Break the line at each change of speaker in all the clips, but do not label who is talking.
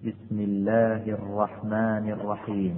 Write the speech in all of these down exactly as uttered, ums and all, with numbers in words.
بسم الله الرحمن الرحيم.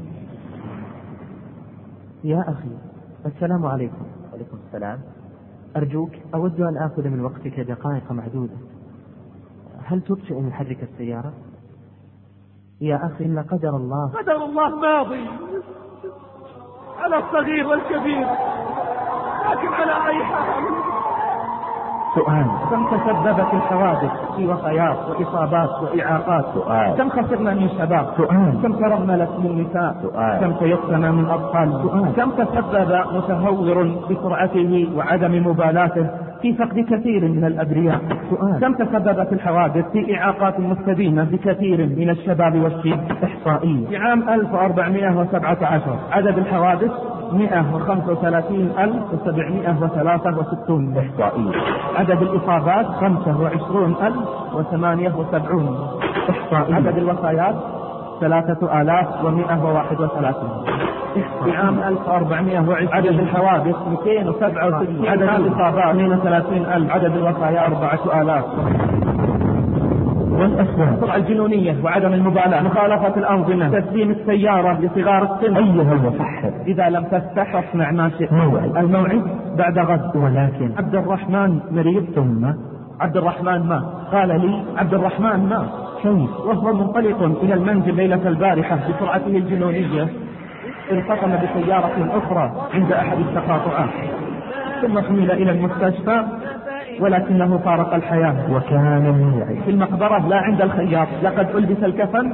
يا أخي السلام عليكم.
وعليكم السلام.
أرجوك أود أن آخذ من وقتك دقائق معدودة. هل تطفئ محرك السيارة؟ يا أخي إن قدر الله
قدر الله ماضي على الصغير والكبير، لكن على أي حال.
سؤال: كم تسببت الحوادث في وفيات وإصابات وإعاقات؟
سؤال:
كم خسرنا من شباب؟
سؤال:
كم ترملت من نساء؟
سؤال:
كم تيسنا من أطفال؟
سؤال:
كم تسبب متهور بسرعته وعدم مبالاته في فقد كثير من الأبرياء؟
سؤال:
كم تسببت الحوادث في إعاقات مستديمة بكثير من الشباب والشيب؟ إحصائية: في عام ألف وأربعمائة وسبعة عشر عدد الحوادث مئة وخمسة وثلاثين ألف وسبعمائة وثلاثة وستون.
إحصائية:
عدد الإصابات خمسة وعشرون ألف وثمانية وسبعون.
إحصائية:
عدد الوفيات ثلاثة آلاف ومئة وواحد وثلاثين. في عام ألف وأربعمائة وعشرين عدد الحوادث مئتين وسبعة وستين. عدد الإصابات اثنين وثلاثين ألف. عدد الوفيات أربعة آلاف.
والأسباب:
السرعة الجنونية وعدم المبالاة، مخالفة الأنظمة، تسليم السيارة لصغار السن.
أيها المفحر،
إذا لم تستح اصنع ما شئت.
موعد
الموعد بعد غد.
ولكن
عبد الرحمن مريض.
ثم
عبد الرحمن ما قال لي عبد الرحمن ما
كيف؟
وهو منطلق إلى المنزل ليلة البارحة بسرعته الجنونية التقم بسيارة أخرى عند أحد التقاطعات، ثم حمل إلى المستشفى ولكنه فارق الحياة.
وكان موعد
في المقبرة لا عند الخياط، لقد ألبس الكفن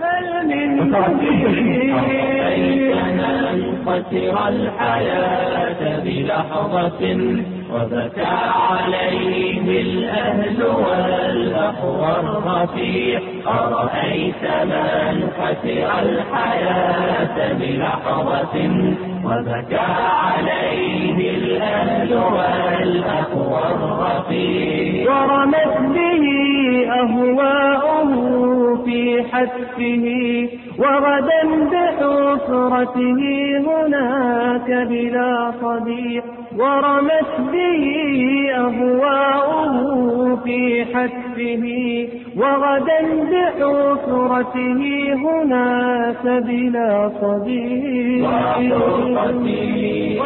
أيتنا خسر الحياة بلحظة وبكى عليه الأهل والأخوة الرفيق. أرأيت من خسر الحياة بلحظة وبكى عليه الأهل والأخوة الرفيق.
ورمت به أهواؤه في حتفه وغدا بحفرته هناك بلا صديق. ورمت به أهواؤه في حتفه وغدا بحفرته هناك بلا صديق.
وحرقتي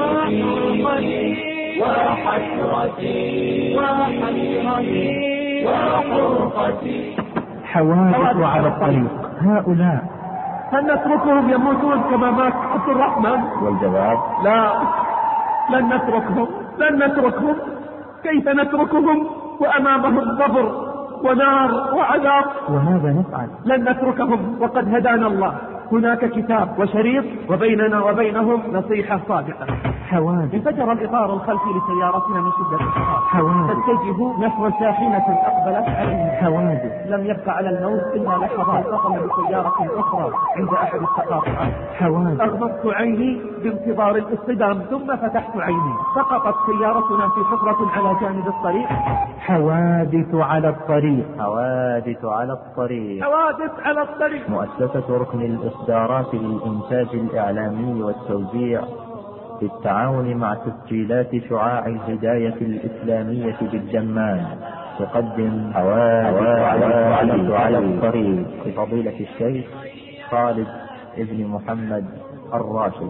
وحسرتي وحسرتي وحرقتي.
حوادث على الطريق. هؤلاء
هل نتركهم يموتون كما مات عبد الرحمن؟
والجواب:
لا، لن نتركهم، لن نتركهم. كيف نتركهم وأمامهم قبر ونار وعذاب؟
وماذا نفعل؟
لن نتركهم وقد هدانا الله. هناك كتاب وشريط وبيننا وبينهم نصيحة صادقة.
حوادث.
انفجر الإطار الخلفي لسيارتنا من شدة الحرارة.
حوادث.
تتجه نحو شاحنة أقبلت علينا.
حوادث.
لم يبقى على الموت إلا لحظات، التقم بسيارة أخرى عند أحد التقاطعات.
حوادث.
أغمضت عيني بانتظار الاصطدام، ثم فتحت عيني، سقطت سيارتنا في حفرة على جانب الطريق.
حوادث على الطريق. حوادث على الطريق.
حوادث على الطريق.
مؤسسة ركن الإصدارات للإنتاج الإعلامي والتوزيع بالتعاون مع تسجيلات شعاع الهداية الإسلامية بالجمان تقدم حوادث على الطريق لفضيلة الشيخ خالد ابن محمد الراشد.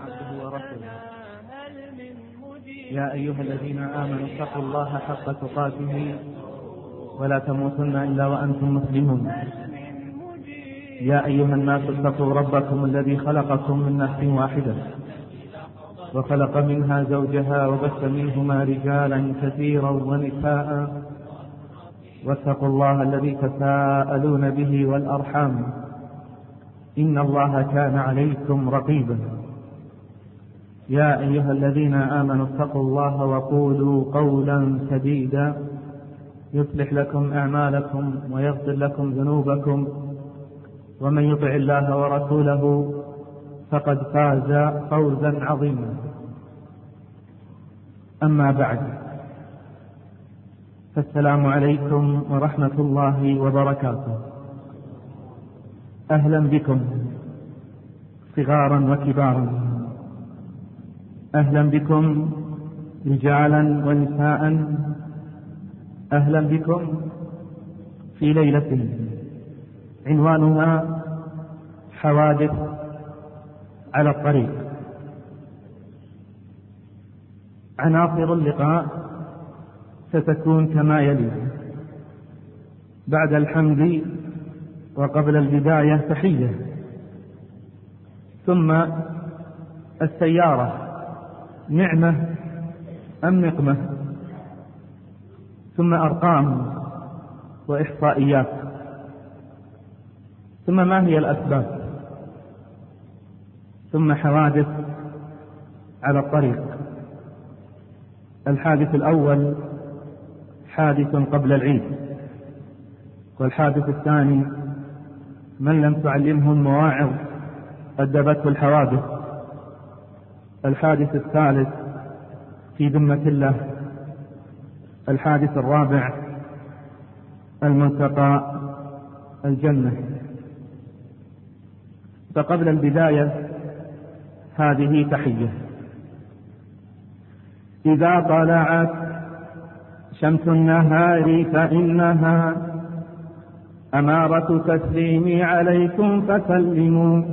يا أيها الذين آمنوا اتقوا الله حق تقاته ولا تموتن إلا وأنتم مسلمون. يا أيها الناس اتقوا ربكم الذي خلقكم من نفس واحدة وخلق منها زوجها وبث منهما رجالا كثيرا ونساء واتقوا الله الذي تساءلون به والأرحام إن الله كان عليكم رقيبا. يا أيها الذين آمنوا اتقوا الله وقولوا قولا سديدا يصلح لكم أعمالكم ويغفر لكم ذنوبكم، ومن يطع الله ورسوله فقد فاز فوزا عظيما. أما بعد، فالسلام عليكم ورحمة الله وبركاته. أهلا بكم صغارا وكبارا، أهلا بكم رجالا ونساء، أهلا بكم في ليلة عنوانها حوادث على الطريق. عناصر اللقاء ستكون كما يلي: بعد الحمد وقبل البداية تحية، ثم السيارة نعمة أم نقمة، ثم أرقام وإحصائيات، ثم ما هي الأسباب، ثم حوادث على الطريق. الحادث الأول حادث قبل العيد، والحادث الثاني من لم تعلمه المواعظ أدبته الحوادث. الحادث الثالث في ذمة الله. الحادث الرابع الملتقى الجنة. فقبل البداية هذه تحية: إذا طلعت شمس النهار فإنها أمارة تسليمي عليكم فسلموا،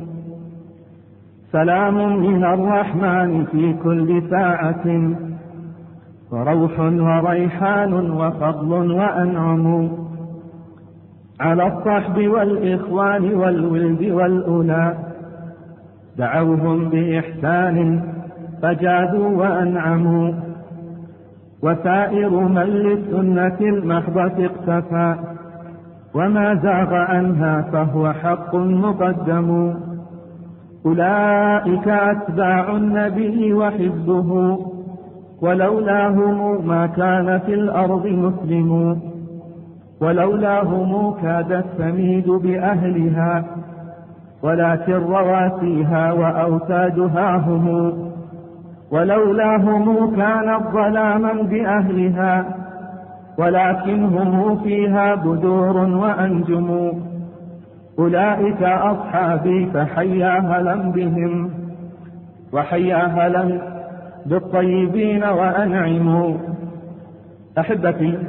سلام من الرحمن في كل ساعة، وروح وريحان وفضل وأنعم، على الصحب والإخوان والولد والأولى، دعوهم بإحسان فجادوا وأنعموا، وسائر من للسنة المحضة اقتفى، وما زاغ عنها فهو حق مقدم، أولئك أتباع النبي وحزبه، ولولاهم ما كان في الأرض مسلم، ولولاهم كادت تميد بأهلها، ولكن رواسيها وأوتادها هم، ولولاهم كانت ظلاما بأهلها، ولكن هم فيها بدور وأنجم، أولئك أصحابي فحيا هلا بهم، وحيا هلا بالطيبين وأنعموا. أحبتي،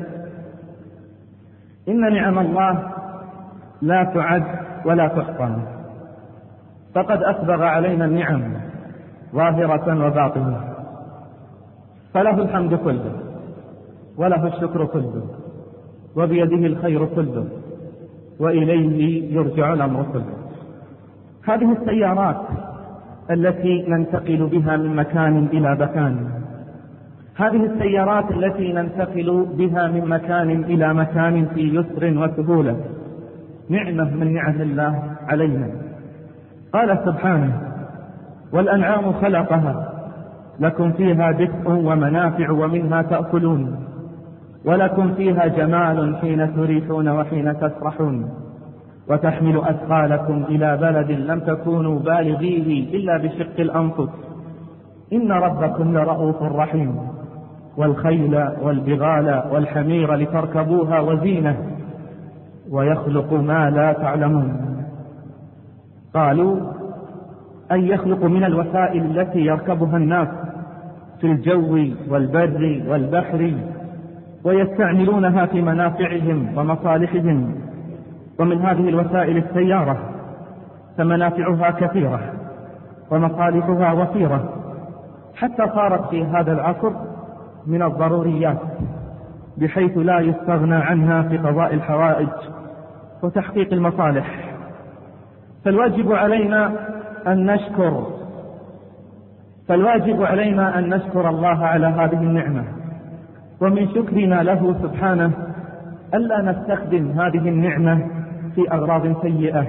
إن نعم الله لا تعد ولا تحصى، فقد أسبغ علينا النعم ظاهرة وباطنة، فله الحمد كله، وله الشكر كله، وبيده الخير كله، وإليه يرجع الأمر كله. هذه السيارات التي ننتقل بها من مكان إلى مكان، هذه السيارات التي ننتقل بها من مكان إلى مكان في يسر وسهولة، نعمة من نعم الله علينا. قال سبحانه: والأنعام خلقها لكم فيها دفء ومنافع ومنها تأكلون، ولكم فيها جمال حين تريحون وحين تسرحون، وتحمل أثقالكم إلى بلد لم تكونوا بالغيه إلا بشق الأنفس، إن ربكم لرؤوف رحيم، والخيل والبغال والحمير لتركبوها وزينة، ويخلق ما لا تعلمون. قالوا: أن يخلق من الوسائل التي يركبها الناس في الجو والبر والبحر، ويستعملونها في منافعهم ومصالحهم. ومن هذه الوسائل السيارة، فمنافعها كثيرة ومصالحها وفيرة، حتى صارت في هذا العصر من الضروريات، بحيث لا يستغنى عنها في قضاء الحوائج وتحقيق المصالح. فالواجب علينا أن نشكر فالواجب علينا أن نشكر الله على هذه النعمة، ومن شكرنا له سبحانه ألا نستخدم هذه النعمة في أغراض سيئة،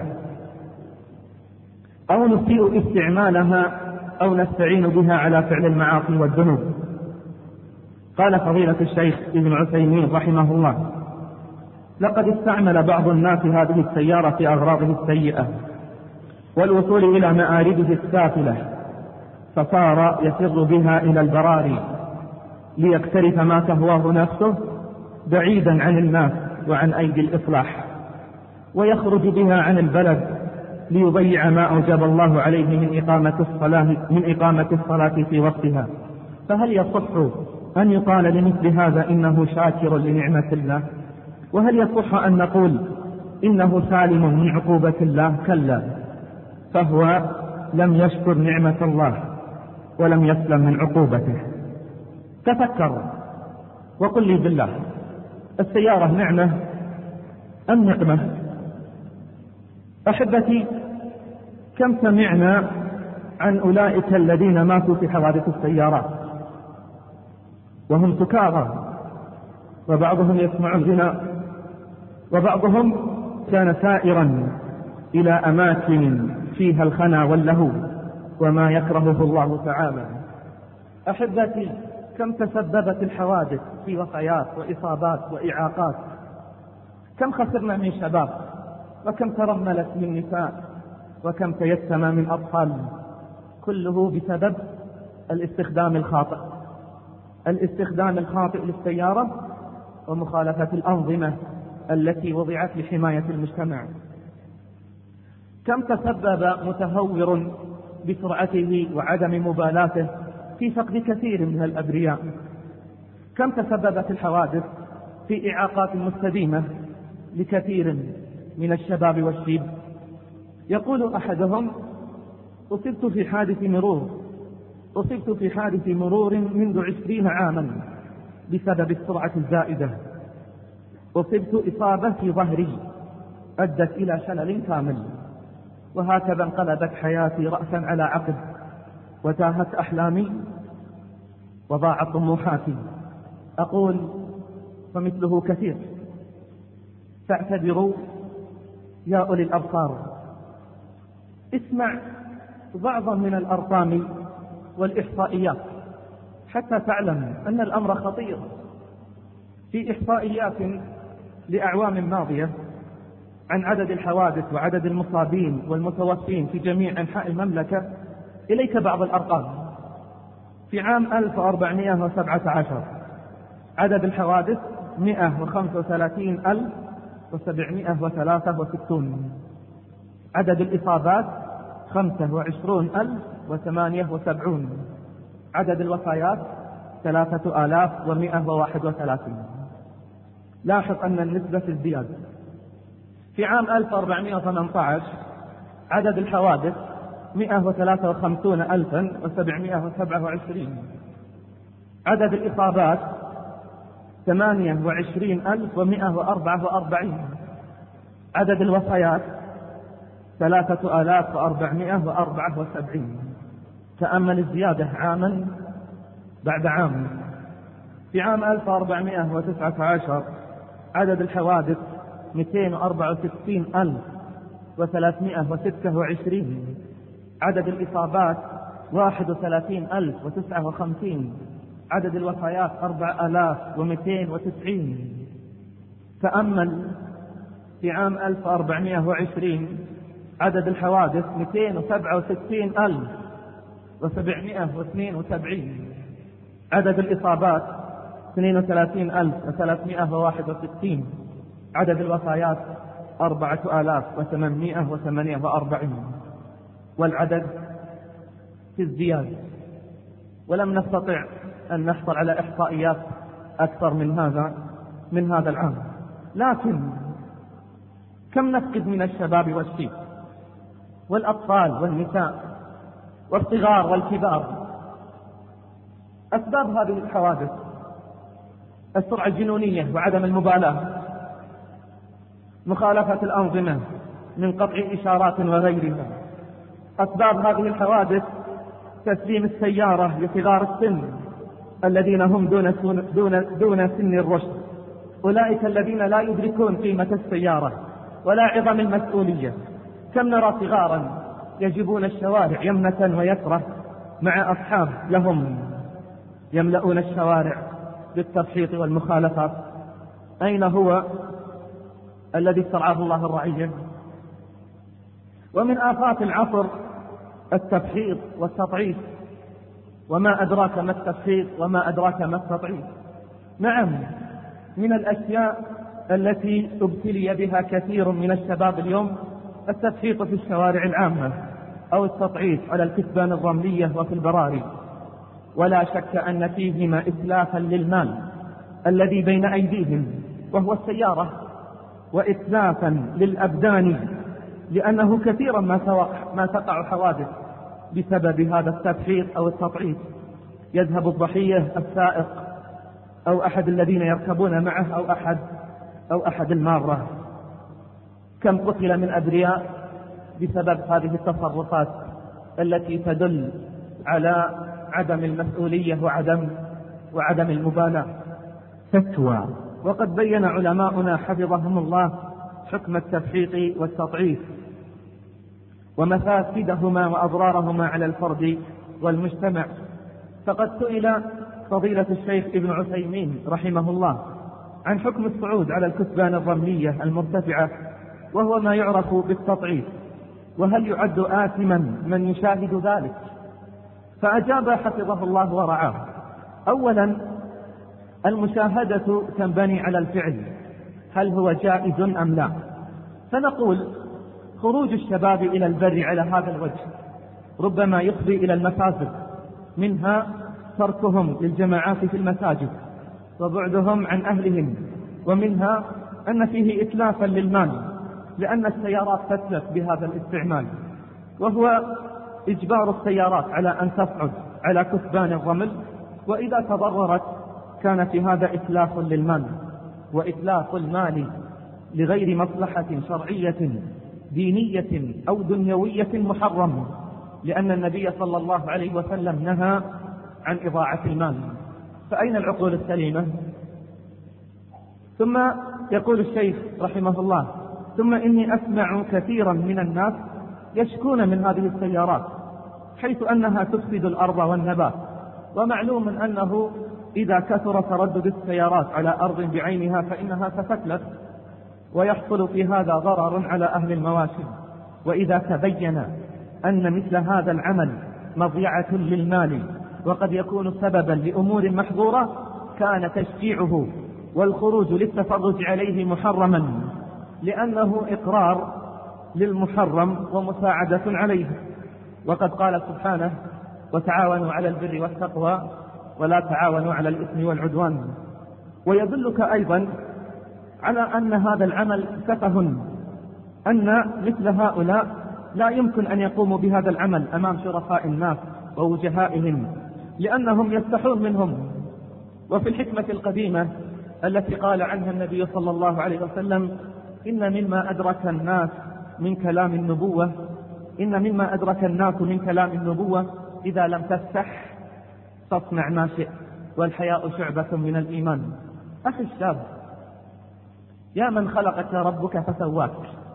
أو نسيء استعمالها، أو نستعين بها على فعل المعاصي والذنوب. قال فضيلة الشيخ ابن عثيمين رحمه الله: لقد استعمل بعض الناس هذه السيارة في أغراضه السيئة والوصول إلى مآربه السافلة، فصار يفر بها إلى البراري ليقترف ما تهواه نفسه بعيدا عن الناس وعن أيدي الإصلاح، ويخرج بها عن البلد ليضيع ما أوجب الله عليه من إقامة الصلاة من إقامة الصلاة في وقتها. فهل يصح أن يقال لمثل هذا إنه شاكر لنعمة الله؟ وهل يصح أن نقول إنه سالم من عقوبة الله؟ كلا، فهو لم يشكر نعمة الله ولم يسلم من عقوبته. تفكر وقل لي بالله، السيارة نعمة أم نقمة؟ أحبتي، كم سمعنا عن أولئك الذين ماتوا في حوادث السيارات وهم سكارى، وبعضهم يسمع الغناء، وبعضهم كان سائرا إلى أماكن فيها الخنا واللهو وما يكرهه الله تعالى. أحبتي، كم تسببت الحوادث في وفيات وإصابات وإعاقات، كم خسرنا من شباب، وكم ترملت من نساء، وكم تيتم من أطفال، كله بسبب الاستخدام الخاطئ الاستخدام الخاطئ للسيارة ومخالفة الأنظمة التي وضعت لحماية المجتمع. كم تسبب متهور بسرعته وعدم مبالاته في فقد كثير من الأبرياء. كم تسببت الحوادث في إعاقات مستديمة لكثير من الشباب والشيب. يقول أحدهم: أصبت في حادث مرور أصبت في حادث مرور منذ عشرين عاما بسبب السرعة الزائدة. أصبت إصابة في ظهري أدت إلى شلل كامل، وهكذا انقلبت حياتي رأسا على عقب، وتاهت أحلامي وضاعت طموحاتي. أقول فمثله كثير. فاعتبروا يا أولي الأبصار. اسمع بعضا من الأرقام والإحصائيات حتى تعلم أن الأمر خطير. في إحصائيات لأعوام ماضية عن عدد الحوادث وعدد المصابين والمتوفين في جميع أنحاء المملكة، إليك بعض الأرقام. في عام ألف وأربعمائة وسبعة عشر عدد الحوادث مئة وخمسة وثلاثين ألف وسبعمائة وثلاثة وستون، عدد الإصابات خمسة وعشرون ألف وثمانية وسبعون، عدد الوفيات ثلاثة آلاف ومئة وواحد وثلاثين. لاحظ أن النسبة في ازدياد. في عام ألف وأربعمائة وثمانية عشر عدد الحوادث مئة وثلاثة وخمسين ألفا وسبعمائة وسبعة وعشرين، عدد الإصابات ثمانية وعشرين ألف ومئة وأربعة وأربعين، عدد الوفيات ثلاثة آلاف وأربعمائة وأربعة وسبعين. تأمل الزيادة عاما بعد عام. في عام ألف وأربعمائة وتسعة عشر عدد الحوادث مئتين وأربعة وستين ألف وثلاثمائة وستة وعشرين، عدد الإصابات واحد وثلاثين ألف وتسعة وخمسين، عدد الوفيات أربعة آلاف ومئتين وتسعين. تأمل في عام ألف وأربعمائة وعشرين عدد الحوادث مئتين وسبعة وستين ألف وسبعمائة واثنين وسبعين، عدد الإصابات اثنين وثلاثين ألف وثلاثمائة وواحد وستين، عدد الوفيات أربعة آلاف وثمانمائة وثمانية وأربعين. والعدد في ازدياد، ولم نستطع أن نحصل على إحصائيات أكثر من هذا من هذا العام. لكن كم نفقد من الشباب والشيب والأطفال والنساء والصغار والكبار. أسباب هذه الحوادث السرعة الجنونية وعدم المبالاة، مخالفة الأنظمة من قطع إشارات وغيرها. أسباب هذه الحوادث تسليم السيارة لصغار السن الذين هم دون, دون, دون سن الرشد، أولئك الذين لا يدركون قيمة السيارة ولا عظم المسؤولية. كم نرى صغارا يجبون الشوارع يمنة ويسرة مع أصحاب لهم يملؤون الشوارع بالتفحيط والمخالفات. أين هو الذي استرعاه الله الرعية؟ ومن آفات العصر التفحيط والتطعيف. وما أدراك ما التفحيط وما أدراك ما التطعيف. نعم، من الأشياء التي ابتلي بها كثير من الشباب اليوم التفحيط في الشوارع العامة أو التطعيف على الكثبان الرملية وفي البراري. ولا شك أن فيهما إتلافا للمال الذي بين أيديهم وهو السيارة. وإتلافا للأبدان، لأنه كثيرا ما تقع حوادث بسبب هذا التفحيط أو التطعيم. يذهب الضحية السائق أو أحد الذين يركبون معه أو أحد أو أحد المارة. كم قتل من أبرياء بسبب هذه التصرفات التي تدل على عدم المسؤولية وعدم وعدم المبالاة.
فتوى.
وقد بين علماؤنا حفظهم الله حكم التفحيط والتضعيف ومفاسدهما وأضرارهما على الفرد والمجتمع. فقد سئل فضيلة الشيخ ابن عثيمين رحمه الله عن حكم الصعود على الكثبان الرملية المرتفعة وهو ما يعرف بالتضعيف، وهل يعد آثما من يشاهد ذلك؟ فأجاب حفظه الله ورعاه: أولا، المشاهدة تنبني على الفعل، هل هو جائز أم لا؟ فنقول خروج الشباب إلى البر على هذا الوجه ربما يفضي إلى المفاسد، منها تركهم للجماعات في المساجد وبعدهم عن أهلهم، ومنها أن فيه إتلافا للمال لأن السيارات تتلف بهذا الاستعمال، وهو إجبار السيارات على أن تصعد على كثبان الرمل، وإذا تضررت كان في هذا إتلاف للمال، وإتلاف المال لغير مصلحة شرعية دينية أو دنيوية محرم، لأن النبي صلى الله عليه وسلم نهى عن إضاعة المال. فأين العقول السليمة؟ ثم يقول الشيخ رحمه الله: ثم إني أسمع كثيرا من الناس يشكون من هذه السيارات حيث أنها تفسد الأرض والنبات، ومعلوم أنه إذا كثر تردد السيارات على أرض بعينها فإنها ستتلف، ويحصل في هذا ضرر على أهل المواشي. وإذا تبين أن مثل هذا العمل مضيعة للمال وقد يكون سببا لأمور محظورة كان تشجيعه والخروج للتفرج عليه محرما، لأنه إقرار للمحرم ومساعدة عليه. وقد قال سبحانه: وتعاونوا على البر والتقوى ولا تعاونوا على الإثم والعدوان. ويدلك أيضا على أن هذا العمل سفه، أن مثل هؤلاء لا يمكن أن يقوموا بهذا العمل أمام شرفاء الناس ووجهائهم لأنهم يستحون منهم. وفي الحكمة القديمة التي قال عنها النبي صلى الله عليه وسلم: إن مما أدرك الناس من كلام النبوة إن مما أدرك الناس من كلام النبوة إذا لم تفتح فاصنع ما شئت والحياء شعبة من الإيمان. أخي الشاب، يا من خلقك ربك فسواك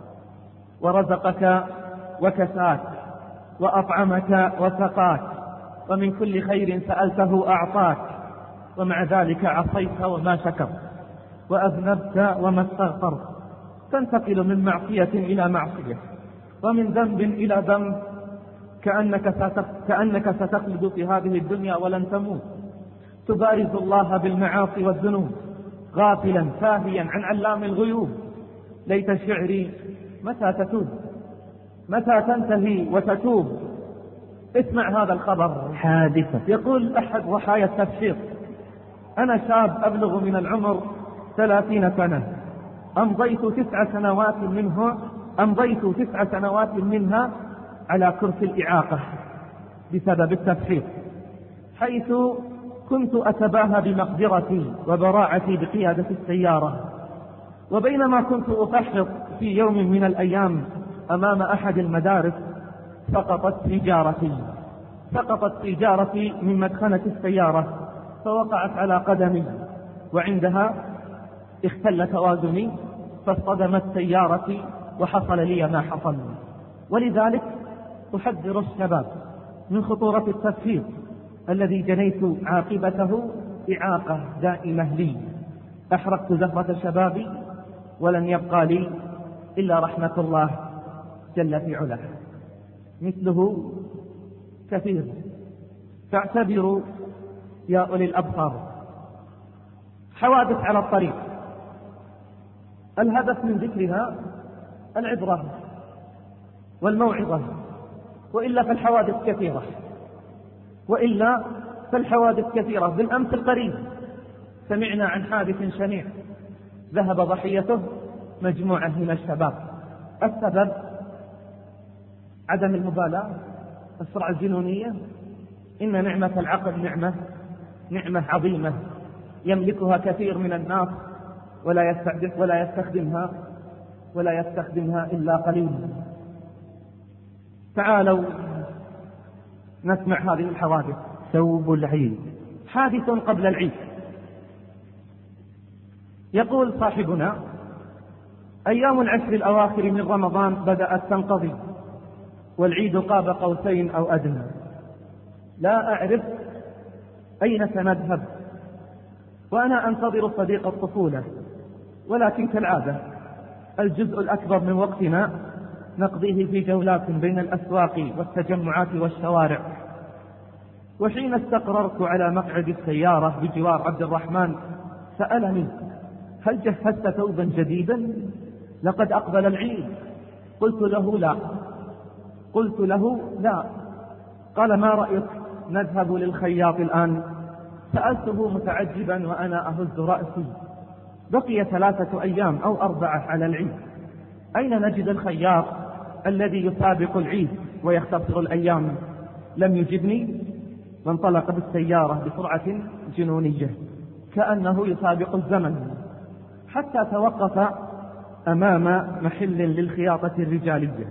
ورزقك وكساك وأطعمك وسقاك ومن كل خير سألته أعطاك، ومع ذلك عصيت وما شكرت وأذنبت وما استغفرت، تنتقل من معصية إلى معصية ومن ذنب إلى ذنب كأنك, كأنك ستخلد في هذه الدنيا ولن تموت، تبارز الله بالمعاصي والذنوب غافلا ساهيا عن علام الغيوب. ليت شعري متى تتوب متى تنتهي وتتوب. اسمع هذا الخبر
حادثة.
يقول أحد ضحايا التفحيط: أنا شاب أبلغ من العمر ثلاثين سنة، أمضيت تسع سنوات منه أمضيت تسع سنوات منها على كرسي الإعاقة بسبب التفحيط، حيث كنت أتباهى بمقدرتي وبراعتي بقيادة السيارة. وبينما كنت أفحط في يوم من الأيام أمام أحد المدارس سقطت سيجارتي سقطت سيجارتي من مدخنة السيارة فوقعت على قدمي، وعندها اختل توازني فاصطدمت سيارتي وحصل لي ما حصل. ولذلك أحذر الشباب من خطورة التفحيط الذي جنيت عاقبته إعاقة دائمة لي. أحرقت زهرة شبابي ولن يبقى لي إلا رحمة الله جل في علاه. مثله كثير، فاعتبروا يا أولي الأبصار. حوادث على الطريق الهدف من ذكرها العبرة والموعظة، وإلا فالحوادث كثيرة وإلا فالحوادث كثيرة. بالأمس القريب سمعنا عن حادث شنيع ذهب ضحيته مجموعة من الشباب. السبب عدم المبالاة، السرعة الجنونية. إن نعمة العقل نعمة نعمة عظيمة يملكها كثير من الناس ولا يستخدم ولا يستخدمها ولا يستخدمها إلا قليل. تعالوا نسمع هذه الحوادث.
ثوب العيد.
حادث قبل العيد. يقول صاحبنا: أيام العشر الأواخر من رمضان بدأت تنقضي والعيد قاب قوسين أو أدنى، لا أعرف أين سنذهب، وأنا أنتظر صديق الطفولة، ولكن كالعادة الجزء الأكبر من وقتنا نقضيه في جولات بين الأسواق والتجمعات والشوارع. وحين استقررت على مقعد السيارة بجوار عبد الرحمن سألني: هل جهزت ثوبا جديدا؟ لقد أقبل العيد. قلت له لا قلت له لا قال: ما رأيك نذهب للخياط الآن؟ سألته متعجبا وأنا أهز رأسي. بقي ثلاثة أيام أو أربعة على العيد، أين نجد الخياط الذي يسابق العيد ويختصر الأيام؟ لم يجبني، وانطلق بالسيارة بسرعة جنونية كأنه يسابق الزمن، حتى توقف أمام محل للخياطة الرجالية.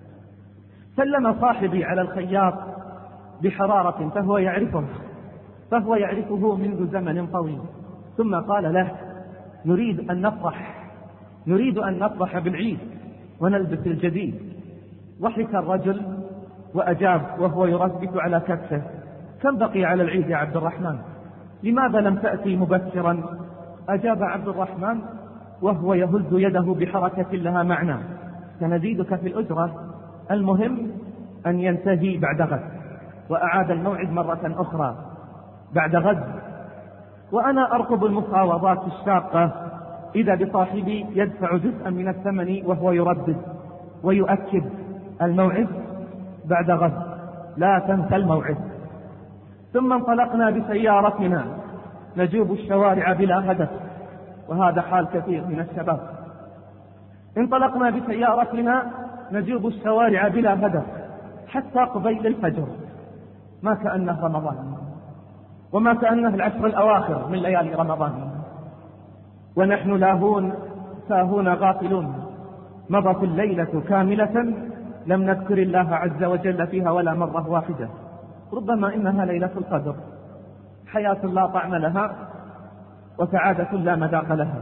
سلم صاحبي على الخياط بحرارة فهو يعرفه فهو يعرفه منذ زمن طويل، ثم قال له: نريد أن نفرح نريد أن نفرح بالعيد ونلبس الجديد. ضحك الرجل وأجاب وهو يربت على كتفه: كم بقي على العيد يا عبد الرحمن؟ لماذا لم تأتي مبكرا؟ أجاب عبد الرحمن وهو يهز يده بحركة لها معنى: سنزيدك في الأجرة، المهم أن ينتهي بعد غد. وأعاد الموعد مرة أخرى بعد غد. وأنا أرقب المفاوضات الشاقة إذا بصاحبي يدفع جزءا من الثمن وهو يردد ويؤكد: الموعد بعد غد، لا تنسى الموعد. ثم انطلقنا بسيارتنا نجوب الشوارع بلا هدف، وهذا حال كثير من الشباب. انطلقنا بسيارتنا نجوب الشوارع بلا هدف حتى قبيل الفجر، ما كأنه رمضان وما كأنه العشر الأواخر من ليالي رمضان، ونحن لاهون ساهون غافلون. مضت الليلة كاملة لم نذكر الله عز وجل فيها ولا مرة واحدة. ربما إنها ليلة القدر، حياة لا طعم لها وسعادة لا مذاق لها.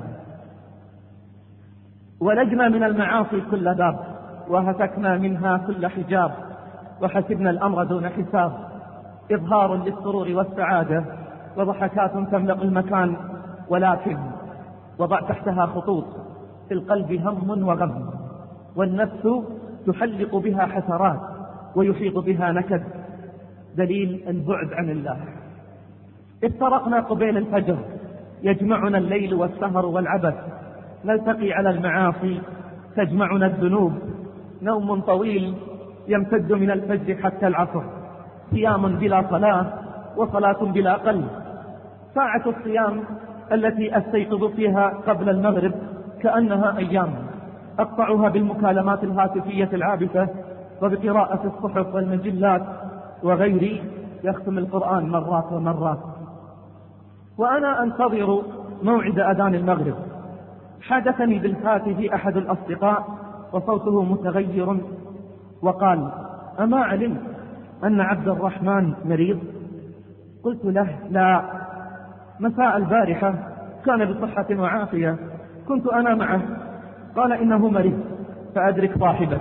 ولجنا من المعاصي كل باب، وهتكنا منها كل حجاب، وحسبنا الأمر دون حساب. إظهار للسرور والسعادة وضحكات تملأ المكان، ولكن وضع تحتها خطوط. في القلب هم وغم، والنفس تحلق بها حسرات ويحيط بها نكد، دليل البعد عن الله. افترقنا قبيل الفجر، يجمعنا الليل والسهر والعبث، نلتقي على المعاصي تجمعنا الذنوب. نوم طويل يمتد من الفجر حتى العصر، صيام بلا صلاة وصلاة بلا قلب. ساعة الصيام التي أستيقظ فيها قبل المغرب كأنها أيام، أقطعها بالمكالمات الهاتفية العابثة وبقراءة الصحف والمجلات، وغيري يختم القرآن مرات ومرات. وأنا أنتظر موعد أذان المغرب، حدثني بالهاتف أحد الأصدقاء وصوته متغير وقال: أما علمت أن عبد الرحمن مريض؟ قلت له: لا، مساء البارحة كان بصحة وعافية، كنت أنا معه. قال: إنه مريض فأدرك صاحبه.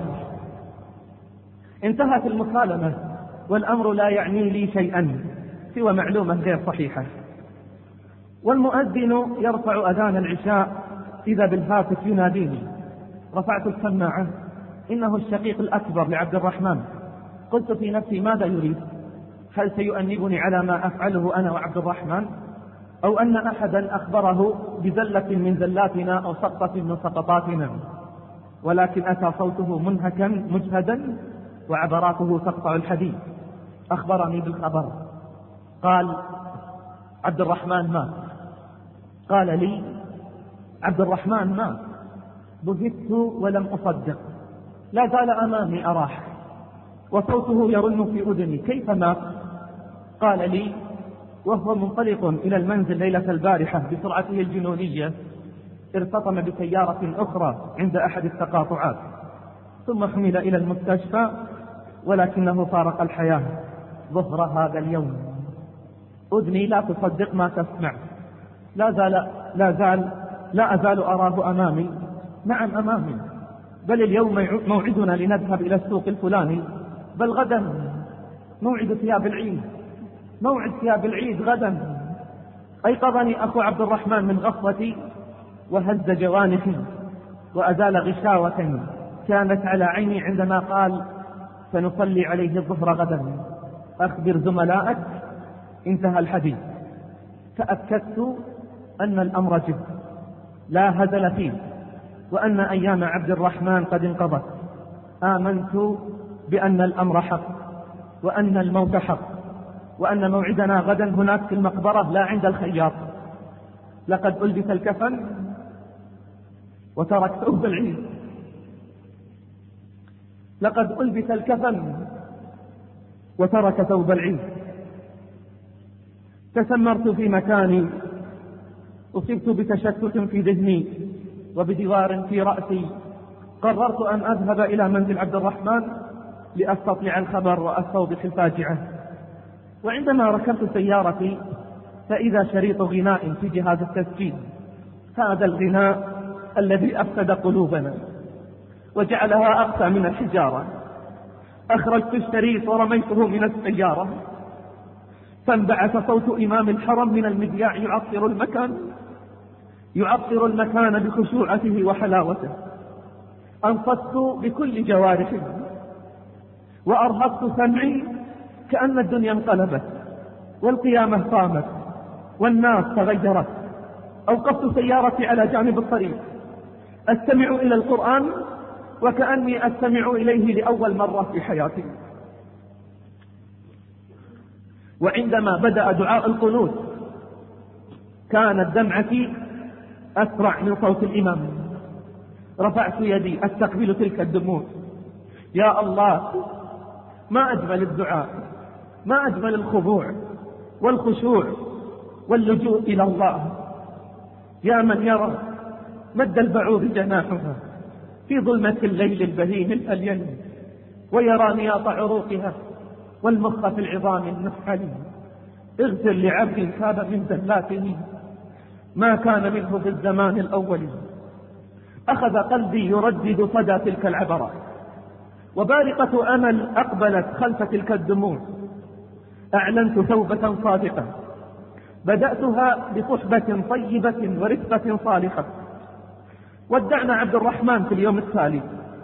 انتهت المكالمة والأمر لا يعني لي شيئا سوى معلومة غير صحيحة. والمؤذن يرفع أذان العشاء إذا بالهاتف يناديني. رفعت السماعة، إنه الشقيق الأكبر لعبد الرحمن. قلت في نفسي: ماذا يريد؟ هل سيؤنبني على ما أفعله أنا وعبد الرحمن، أو أن أحدا أخبره بزلة من زلاتنا أو سقطة من سقطاتنا؟ ولكن أتى صوته منهكا مجهدا وعبراته تقطع الحديث. أخبرني بالخبر، قال: عبد الرحمن مات. قال لي: عبد الرحمن مات؟ بهت ولم أصدق، لا زال أمامي أراح وصوته يرن في أذني: كيف مات؟ قال لي وهو منطلق إلى المنزل ليلة البارحة بسرعته الجنونية، ارتطم بسيارة أخرى عند أحد التقاطعات، ثم حمل إلى المستشفى، ولكنه فارق الحياة ظهر هذا اليوم. أذني لا تصدق ما تسمع، لا زال لا زال لا أزال أراه أمامي. نعم أمامي، بل اليوم موعدنا لنذهب إلى السوق الفلاني، بل غدا موعد ثياب العيد، موعد ثياب العيد غدا. أيقظني أخو عبد الرحمن من غفوتي وهز جوانحي وأزال غشاوة كانت على عيني عندما قال: سنصلي عليه الظهر غدا، أخبر زملائك. انتهى الحديث. تأكدت أن الأمر جد لا هزل فيه، وأن أيام عبد الرحمن قد انقضت. آمنت بأن الأمر حق، وأن الموت حق، وأن موعدنا غدا هناك في المقبرة لا عند الخياط. لقد ألبس الكفن وترك ثوب العيد، لقد ألبس الكفن وترك ثوب العيد. تسمرت في مكاني، أصبت بتشتت في ذهني وبدوار في رأسي. قررت أن أذهب إلى منزل عبد الرحمن لأستطلع الخبر وأستوضح الفاجعة. وعندما ركبت سيارتي فإذا شريط غناء في جهاز التسجيل، هذا الغناء الذي أفسد قلوبنا وجعلها أقسى من الحجارة. أخرجت الشريط ورميته من السيارة، فانبعث صوت إمام الحرم من المذياع يعطر المكان يعطر المكان بخشوعته وحلاوته. أنصت بكل جوارحي وأرهقت سمعي كأن الدنيا انقلبت والقيامة قامت والناس تغيرت. أوقفت سيارتي على جانب الطريق أستمع إلى القرآن وكأني أستمع إليه لأول مرة في حياتي. وعندما بدأ دعاء القنوت كانت دمعتي أسرع من صوت الإمام. رفعت يدي أستقبل تلك الدموع. يا الله، ما أجمل الدعاء، ما أجمل الخضوع والخشوع واللجوء إلى الله. يا من يرى مد البعوض جناحها في ظلمة الليل البهيم الألين، ويرى نياط عروقها والمخ في العظام النحل. اغفر لعبد كان من زلاته ما كان منه في الزمان الأول. أخذ قلبي يردد صدى تلك العبرات، وبارقة أمل أقبلت خلف تلك الدموع. أعلنت توبة صادقة بدأتها بصحبة طيبة ورفقة صالحة. ودعنا عبد الرحمن في اليوم التالي،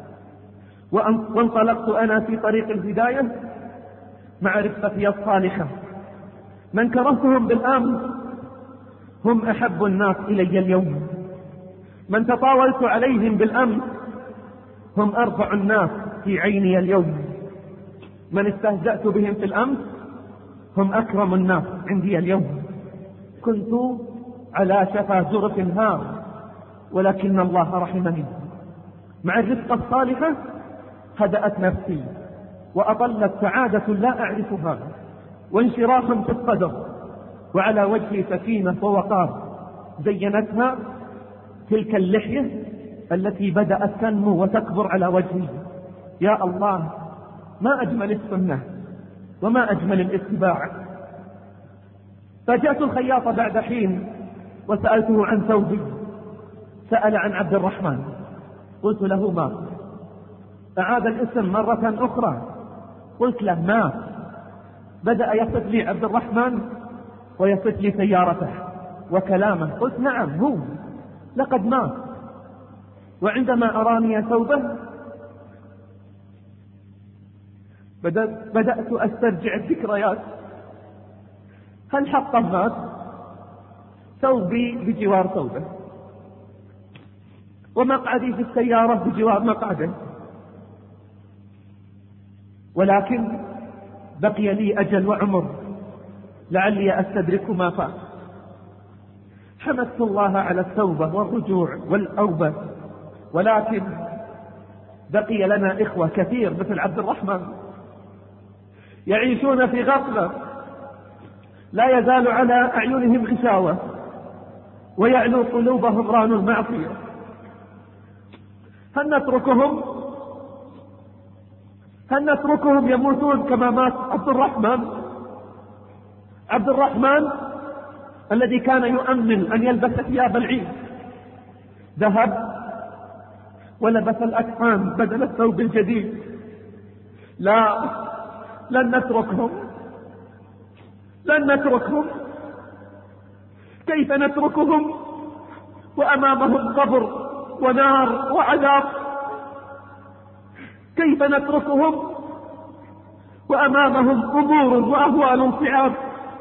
وانطلقت أنا في طريق الهداية مع رفقتي الصالحة. من كرهتهم بالأمس هم أحب الناس إلي اليوم، من تطاولت عليهم بالأمس هم أرفع الناس في عيني اليوم، من استهزأت بهم في الأمس هم أكرم الناس عندي اليوم. كنت على شفا جرف هار، ولكن الله رحمني. مع الرفقة الصالحة هدأت نفسي وأطلت سعادة لا أعرفها وانشراح في الصدر، وعلى وجهي سكينة ووقار زينتها تلك اللحية التي بدأت تنمو وتكبر على وجهي. يا الله، ما أجمل السنة وما أجمل الاتباع. فجاءت الخياط بعد حين وسألته عن ثوبي. سأل عن عبد الرحمن، قلت له مات. أعاد الاسم مرة أخرى، قلت له مات. بدأ يصف لي عبد الرحمن ويصف لي سيارته وكلامه. قلت نعم هو، لقد مات. وعندما أراني ثوبه بدأت, بدأت أسترجع الذكريات. هل حقا مات؟ ثوبي بجوار ثوبه، ومقعدي في السيارة بجوار مقعده، ولكن بقي لي أجل وعمر لعلي أستدرك ما فات. حمدت الله على التوبة والرجوع والأوبة
ولكن بقي لنا إخوة كثير مثل عبد الرحمن يعيشون في غفلة، لا يزال على أعينهم غشاوة ويعلو قلوبهم ران المعصية. هل نتركهم هل نتركهم يموتون كما مات عبد الرحمن؟ عبد الرحمن الذي كان يؤمن أن يلبس ثياب العيد ذهب ولبس الأكفان بدل الثوب الجديد. لا، لن نتركهم لن نتركهم كيف نتركهم وأمامهم قبر ونار وعذاب؟ كيف نتركهم وأمامهم أمور وأهوال صعاب؟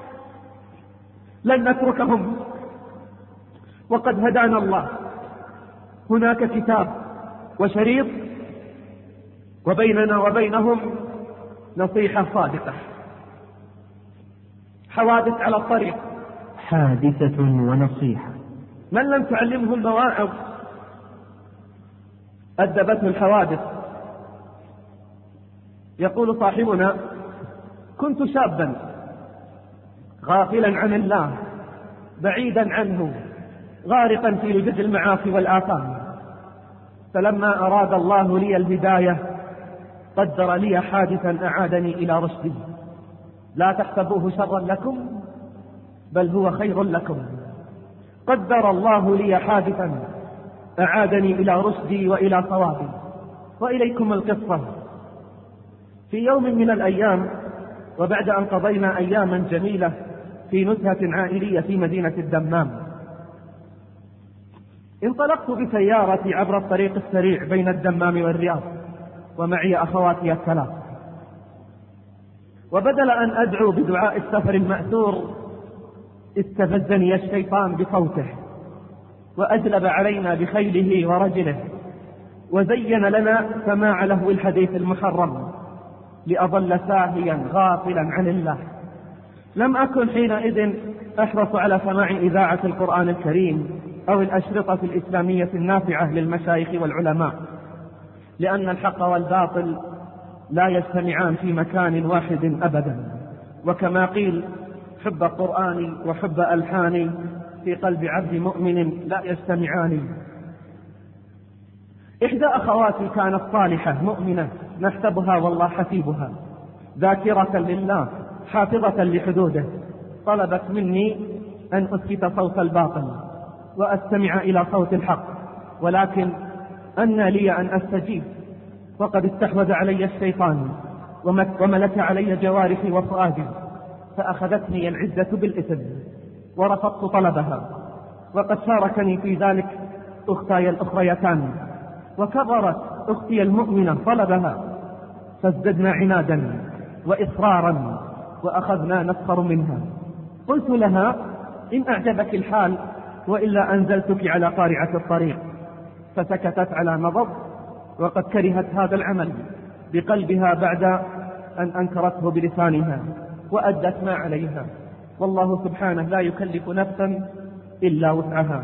لن نتركهم. وقد هدانا الله، هناك كتاب وشريط وبيننا وبينهم نصيحة صادقة. حوادث على الطريق،
حادثة ونصيحة.
من لم تعلمه المواعظ أدبته الحوادث. يقول صاحبنا: كنت شابا غافلا عن الله بعيدا عنه غارقا في لجج المعاصي والآثام، فلما أراد الله لي الهداية قدر لي حادثا أعادني إلى رشدي. لا تحسبوه شرا لكم بل هو خير لكم. قدر الله لي حادثا أعادني إلى رشدي وإلى صوابي. وإليكم القصة. في يوم من الأيام وبعد أن قضينا أياما جميلة في نزهة عائلية في مدينة الدمام، انطلقت بسيارتي عبر الطريق السريع بين الدمام والرياض ومعي أخواتي الثلاث، وبدل أن أدعو بدعاء السفر المأثور استفزني الشيطان بصوته وأجلب علينا بخيله ورجله وزين لنا سماع لهو الحديث المحرم لأظل ساهيا غافلا عن الله. لم أكن حينئذ أحرص على سماع إذاعة القرآن الكريم أو الأشرطة الإسلامية النافعة للمشايخ والعلماء، لأن الحق والباطل لا يجتمعان في مكان واحد أبدا. وكما قيل: حب القرآن وحب ألحان في قلب عبد مؤمن لا يجتمعان. إحدى أخواتي كانت صالحة مؤمنة نحسبها والله حسيبها، ذاكرة لله حافظة لحدوده، طلبت مني أن أسكت صوت الباطل وأستمع إلى صوت الحق، ولكن أن لي أن أستجيب وقد استحوذ علي الشيطان وملك علي جوارحي وفؤادي، فأخذتني العزة بالإثم ورفضت طلبها. وقد شاركني في ذلك أختاي الأخريتان، وكبرت أختي المؤمنة طلبها، فازددنا عنادا وإصرارا وأخذنا نسخر منها. قلت لها: إن أعجبك الحال وإلا أنزلتك على قارعة الطريق. فسكتت على نظر، وقد كرهت هذا العمل بقلبها بعد أن أنكرته بلسانها وأدت ما عليها، والله سبحانه لا يكلف نفسا إلا وسعها.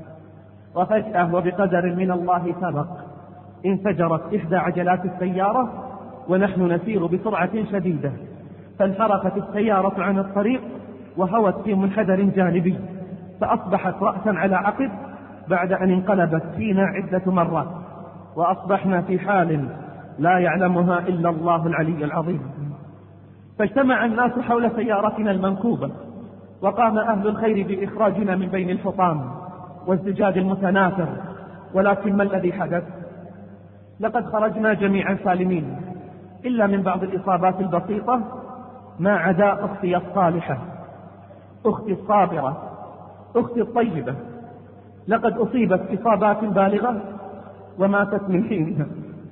وفجأة وبقدر من الله سبق انفجرت إحدى عجلات السيارة ونحن نسير بسرعة شديدة، فانحرفت السيارة عن الطريق وهوت في منحدر جانبي، فأصبحت رأسا على عقب بعد أن انقلبت فينا عدة مرات، وأصبحنا في حال لا يعلمها إلا الله العلي العظيم. فاجتمع الناس حول سيارتنا المنكوبة، وقام أهل الخير بإخراجنا من بين الحطام والزجاج المتناثر. ولكن ما الذي حدث؟ لقد خرجنا جميعا سالمين إلا من بعض الإصابات البسيطة، ما عدا أختي الصالحة، أختي الصابرة، أختي الطيبة، لقد أصيبت إصابات بالغة وماتت من حينها.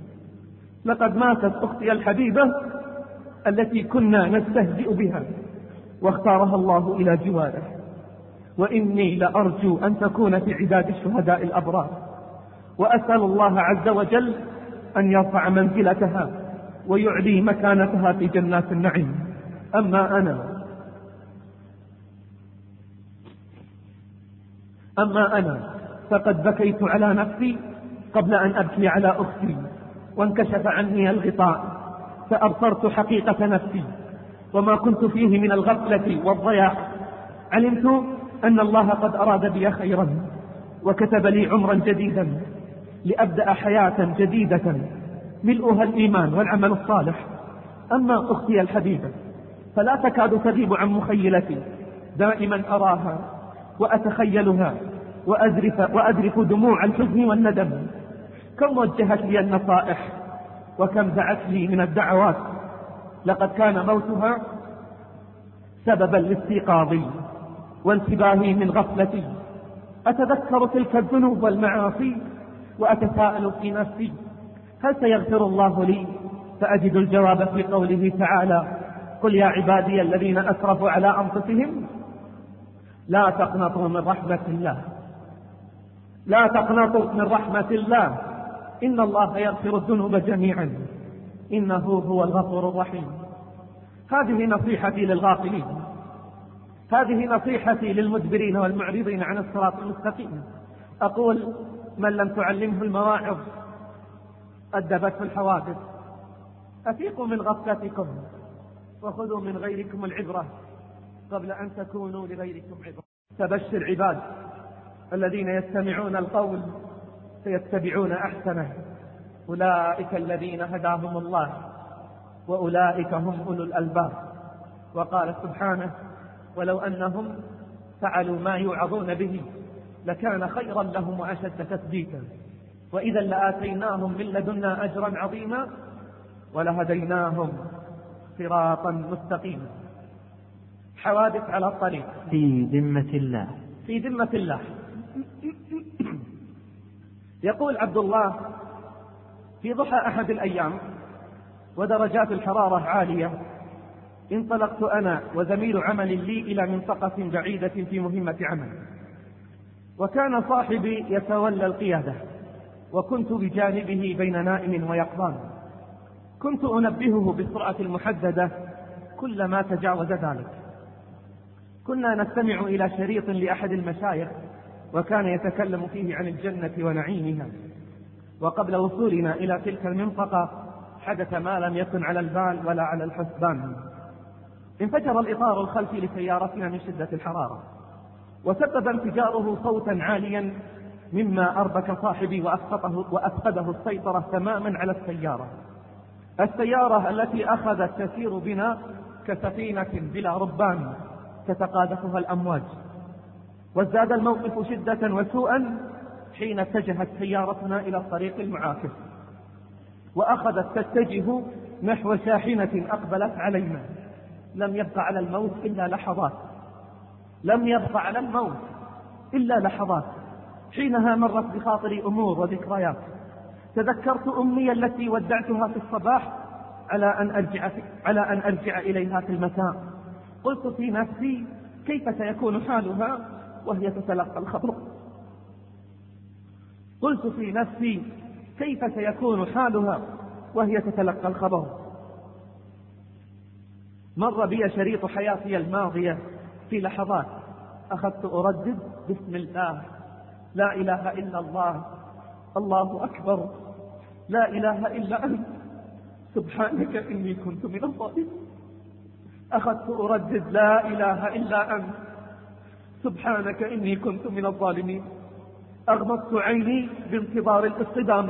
لقد ماتت أختي الحبيبة التي كنا نستهزئ بها واختارها الله إلى جواره، وإني لأرجو أن تكون في عداد الشهداء الأبرار، وأسأل الله عز وجل أن يرفع منزلتها ويعلي مكانتها في جنات النعيم. أما أنا أما أنا فقد بكيت على نفسي قبل أن أبكي على أختي وانكشف عني الغطاء فأبصرت حقيقة نفسي وما كنت فيه من الغفلة والضياع. علمت أن الله قد أراد بي خيرا وكتب لي عمرا جديدا لأبدأ حياة جديدة ملؤها الإيمان والعمل الصالح. أما أختي الحبيبة فلا تكاد تغيب عن مخيلتي، دائما أراها وأتخيلها وأذرف, وأذرف دموع الحزن والندم. كم وجهت لي النصائح وكم دعت لي من الدعوات، لقد كان موتها سببا لاستيقاظي وانتباهي من غفلتي. أتذكر تلك الذنوب والمعاصي وأتساءل في نفسي هل سيغفر الله لي؟ فأجد الجواب في قوله تعالى: قل يا عبادي الذين أسرفوا على أنفسهم لا تقنطوا من رحمة الله لا تقنطوا من رحمة الله إن الله يغفر الذنوب جميعا إنه هو الغفور الرحيم. هذه نصيحتي للغافلين، هذه نصيحتي للمدبرين والمعرضين عن الصراط المستقيم. أقول: من لم تعلمه المواعظ أدبته الحوادث. أفيقوا من غفلتكم وخذوا من غيركم العبرة قبل أن تكونوا لغيركم عبرة. فبشر عباد الذين يستمعون القول فيتبعون أحسنه، أولئك الذين هداهم الله وأولئك هم أولو الألباب. وقال سبحانه: ولو أنهم فعلوا ما يوعظون به لكان خيرا لهم وأشد تثبيتا وإذا لآتيناهم من لدنا أجرا عظيما ولهديناهم صراطا مستقيما. حوادث على الطريق
في ذمة الله
في ذمة الله. يقول عبد الله: في ضحى أحد الأيام ودرجات الحرارة عالية انطلقت أنا وزميل عمل لي إلى منطقة بعيدة في مهمة عمل، وكان صاحبي يتولى القيادة وكنت بجانبه بين نائم ويقظان. كنت أنبهه بالسرعة المحددة كلما تجاوز ذلك. كنا نستمع إلى شريط لأحد المشايخ وكان يتكلم فيه عن الجنة ونعيمها، وقبل وصولنا إلى تلك المنطقة حدث ما لم يكن على البال ولا على الحسبان. انفجر الإطار الخلفي لسيارتنا من شدة الحرارة، وسبب انفجاره صوتا عاليا مما أربك صاحبي وأفقده, وأفقده السيطرة تماما على السيارة السيارة التي أخذت تسير بنا كسفينة بلا ربان تتقاذفها الأمواج. وازداد الموقف شدة وسوءا حين اتجهت سيارتنا إلى الطريق المعاكس وأخذت تتجه نحو شاحنة أقبلت علينا. لم يبقى على الموت إلا لحظات لم يبقى على الموت إلا لحظات حينها مرت بخاطري أمور وذكريات. تذكرت أمي التي ودعتها في الصباح على أن أرجع, على أن أرجع إليها في المساء. قلت في نفسي: كيف سيكون حالها وهي تتلقى الخبر قلت في نفسي كيف سيكون حالها وهي تتلقى الخبر. مر بي شريط حياتي الماضية في لحظات. أخذت أردد: بسم الله، لا إله إلا الله، الله أكبر، لا إله إلا أنت، سبحانك إني كنت من الظالمين. أخذت أردد: لا إله إلا أنت، سبحانك إني كنت من الظالمين. أغمضت عيني بانتظار الاصطدام،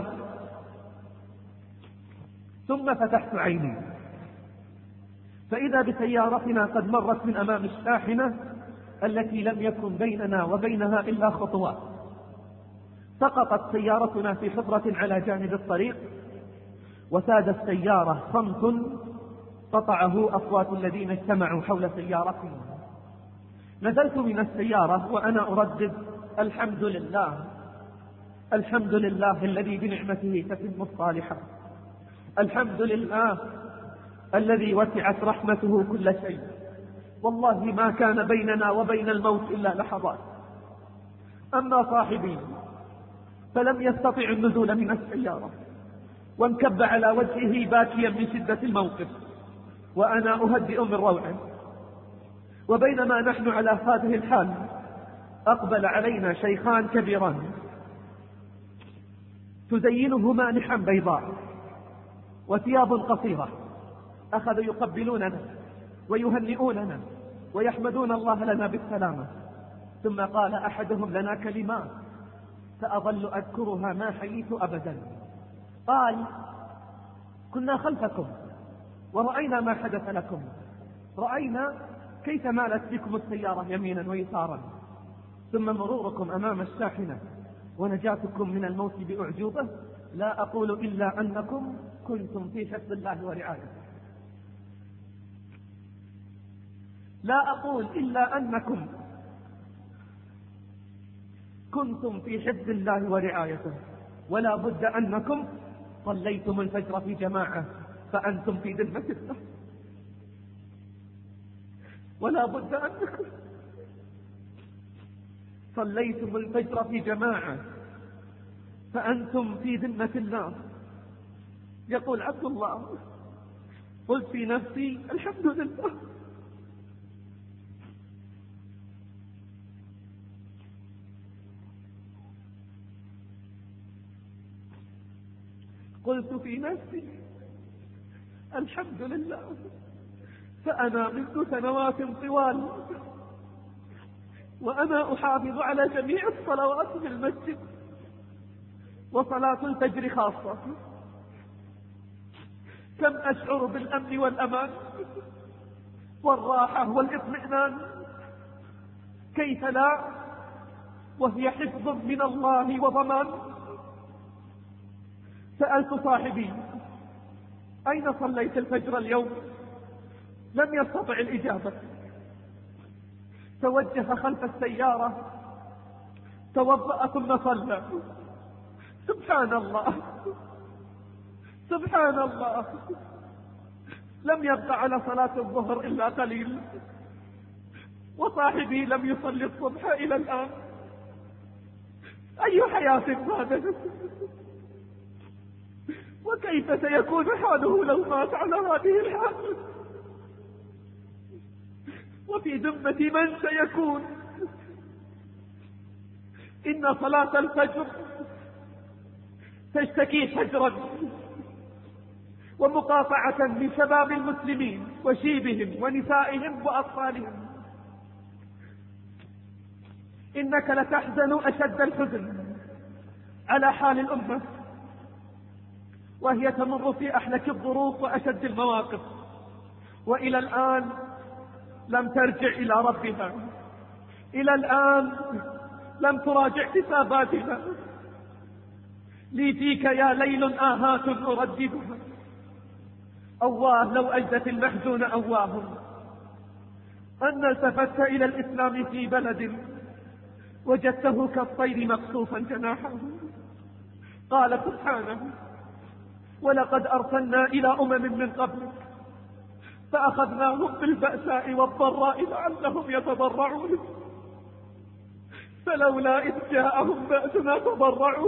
ثم فتحت عيني فإذا بسيارتنا قد مرت من أمام الشاحنة التي لم يكن بيننا وبينها إلا خطوات. سقطت سيارتنا في حفرة على جانب الطريق، وساد السيارة صمت قطعه أصوات الذين اجتمعوا حول سيارتنا. نزلت من السيارة وأنا أردد: الحمد لله، الحمد لله الذي بنعمته تتم الصالحات، الحمد لله الذي وسعت رحمته كل شيء. والله ما كان بيننا وبين الموت إلا لحظات. أما صاحبي فلم يستطع النزول من السيارة وانكب على وجهه باكيا من شدة الموقف، وأنا أهدئ من روعه. وبينما نحن على هذه الحال أقبل علينا شيخان كبيران تزينه مانحا بيضاء وثياب قصيرة، أخذوا يقبلوننا ويهنئوننا ويحمدون الله لنا بالسلامة. ثم قال أحدهم لنا كلمات سأظل أذكرها ما حييت أبدا. قال: كنا خلفكم ورأينا ما حدث لكم، رأينا كيف مالت بكم السيارة يمينا ويسارا، ثم مروركم أمام الشاحنة ونجاتكم من الموت بأعجوبة. لا أقول إلا أنكم كنتم في حفظ الله ورعايته، لا أقول إلا أنكم كنتم في حفظ الله ورعايته، ولا بد أنكم صليتم الفجر في جماعة فأنتم في ذمة الله، ولا بد أنكم صليتم الفجر في جماعة فأنتم في ذمة الله. يقول عبد الله: قلت في نفسي الحمد لله، قلت في نفسي الحمد لله، فأنا منذ سنوات طوال وأنا أحافظ على جميع الصلوات في المسجد وصلاة الفجر خاصة. كم أشعر بالأمن والأمان والراحة والإطمئنان، كيف لا وهي حفظ من الله وضمان. سألت صاحبي: أين صليت الفجر اليوم؟ لم يستطع الإجابة، توجه خلف السيارة، توضأ ثم صلى. سبحان الله سبحان الله، لم يبقى على صلاة الظهر إلا قليل، وصاحبي لم يصلي الصبح إلى الآن. أي حياة هذا؟ وكيف سيكون حاله لو مات على هذه الحال؟ وفي ذمة من سيكون؟ إن صلاة الفجر تشتكي حجرا ومقاطعة من شباب المسلمين وشيبهم ونسائهم وأطفالهم. إنك لتحزن أشد الحزن على حال الأمة وهي تمر في أحلك الظروف وأشد المواقف، وإلى الآن لم ترجع إلى ربها، إلى الآن لم تراجع حساباتها. لي فيك يا ليل آهات أرددها، أواه لو أجدت المحزون أواه أن التفت إلى الإسلام في بلد وجدته كالطير مقصوفا جناحه. قال سبحانه: ولقد أرسلنا إلى أمم من قبلك فأخذناهم بالبأساء والضراء لعلهم يتضرعون، فلولا إذ جاءهم بأسنا تضرعوا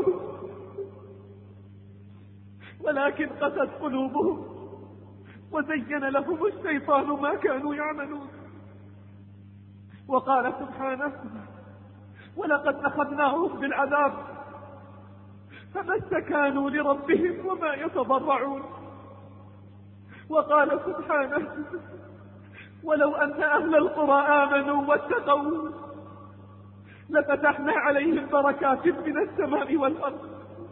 ولكن قست قلوبهم وزين لهم الشيطان ما كانوا يعملون. وقال سبحانه: ولقد أخذناهم بالعذاب فما استكانوا لربهم وما يتضرعون. وقال سبحانه: ولو أن أهل القرى آمنوا واتقوا لفتحنا عليهم بركات من السماء والأرض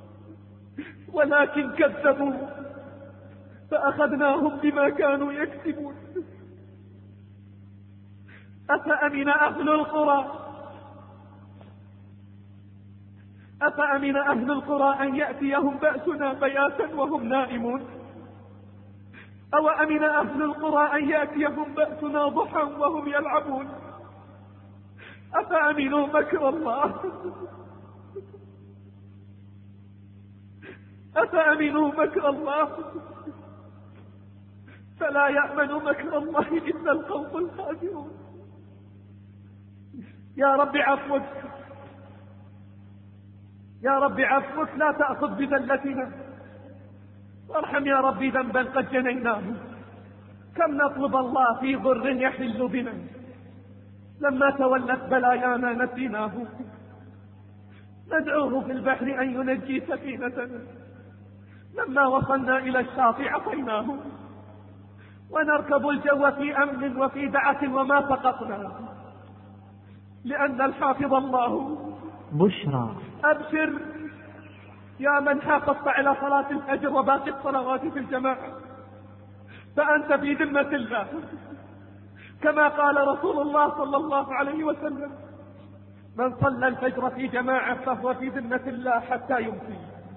ولكن كذبوا فأخذناهم بما كانوا يكسبون. أفأمن أهل القرى أفأمن أهل القرى أن يأتيهم بأسنا بياتا وهم نائمون، أو أمن أهل القرى أن يأتيهم بأسنا ضحى وهم يلعبون. أفأمنوا مكر الله أفأمنوا مكر الله فلا يأمن مكر الله إلا القوم الخاسرون. يا رب عفوك يا رب عفوك لا تأخذ بذلتنا، وارحم يا رب ذنبا قد جنيناه. كم نطلب الله في ضر يحل بنا، لما تولت بلايانا نسيناه. ندعوه في البحر أن ينجي سفينتنا، لما وصلنا إلى الشاطئ عطيناه، ونركب الجو في أمن وفي دعة وما سقطنا، لأن الحافظ الله.
بشرى.
أبشر يا من حافظت على صلاة الفجر وباقي الصلوات في الجماعة، فأنت في ذمة الله، كما قال رسول الله صلى الله عليه وسلم: من صلى الفجر في جماعة فهو في ذمة الله حتى يمسي،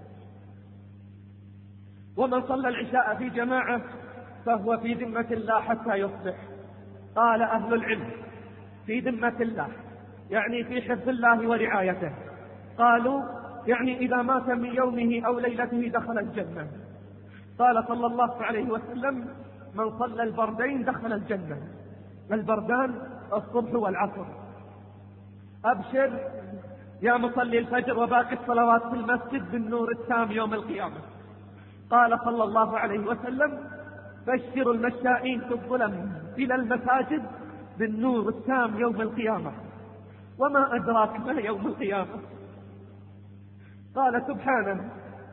ومن صلى العشاء في جماعة فهو في ذمة الله حتى يصبح. قال أهل العلم: في ذمة الله يعني في حفظ الله ورعايته. قالوا يعني إذا مات من يومه أو ليلته دخل الجنة. قال صلى الله عليه وسلم: من صلى البردين دخل الجنة. البردان الصبح والعصر. أبشر يا مصلي الفجر وباقي الصلوات في المسجد بالنور التام يوم القيامة. قال صلى الله عليه وسلم: بشروا المشائين في الظلم إلى المساجد بالنور التام يوم القيامة. وما أدراك ما يوم القيامة؟ قال سبحانه: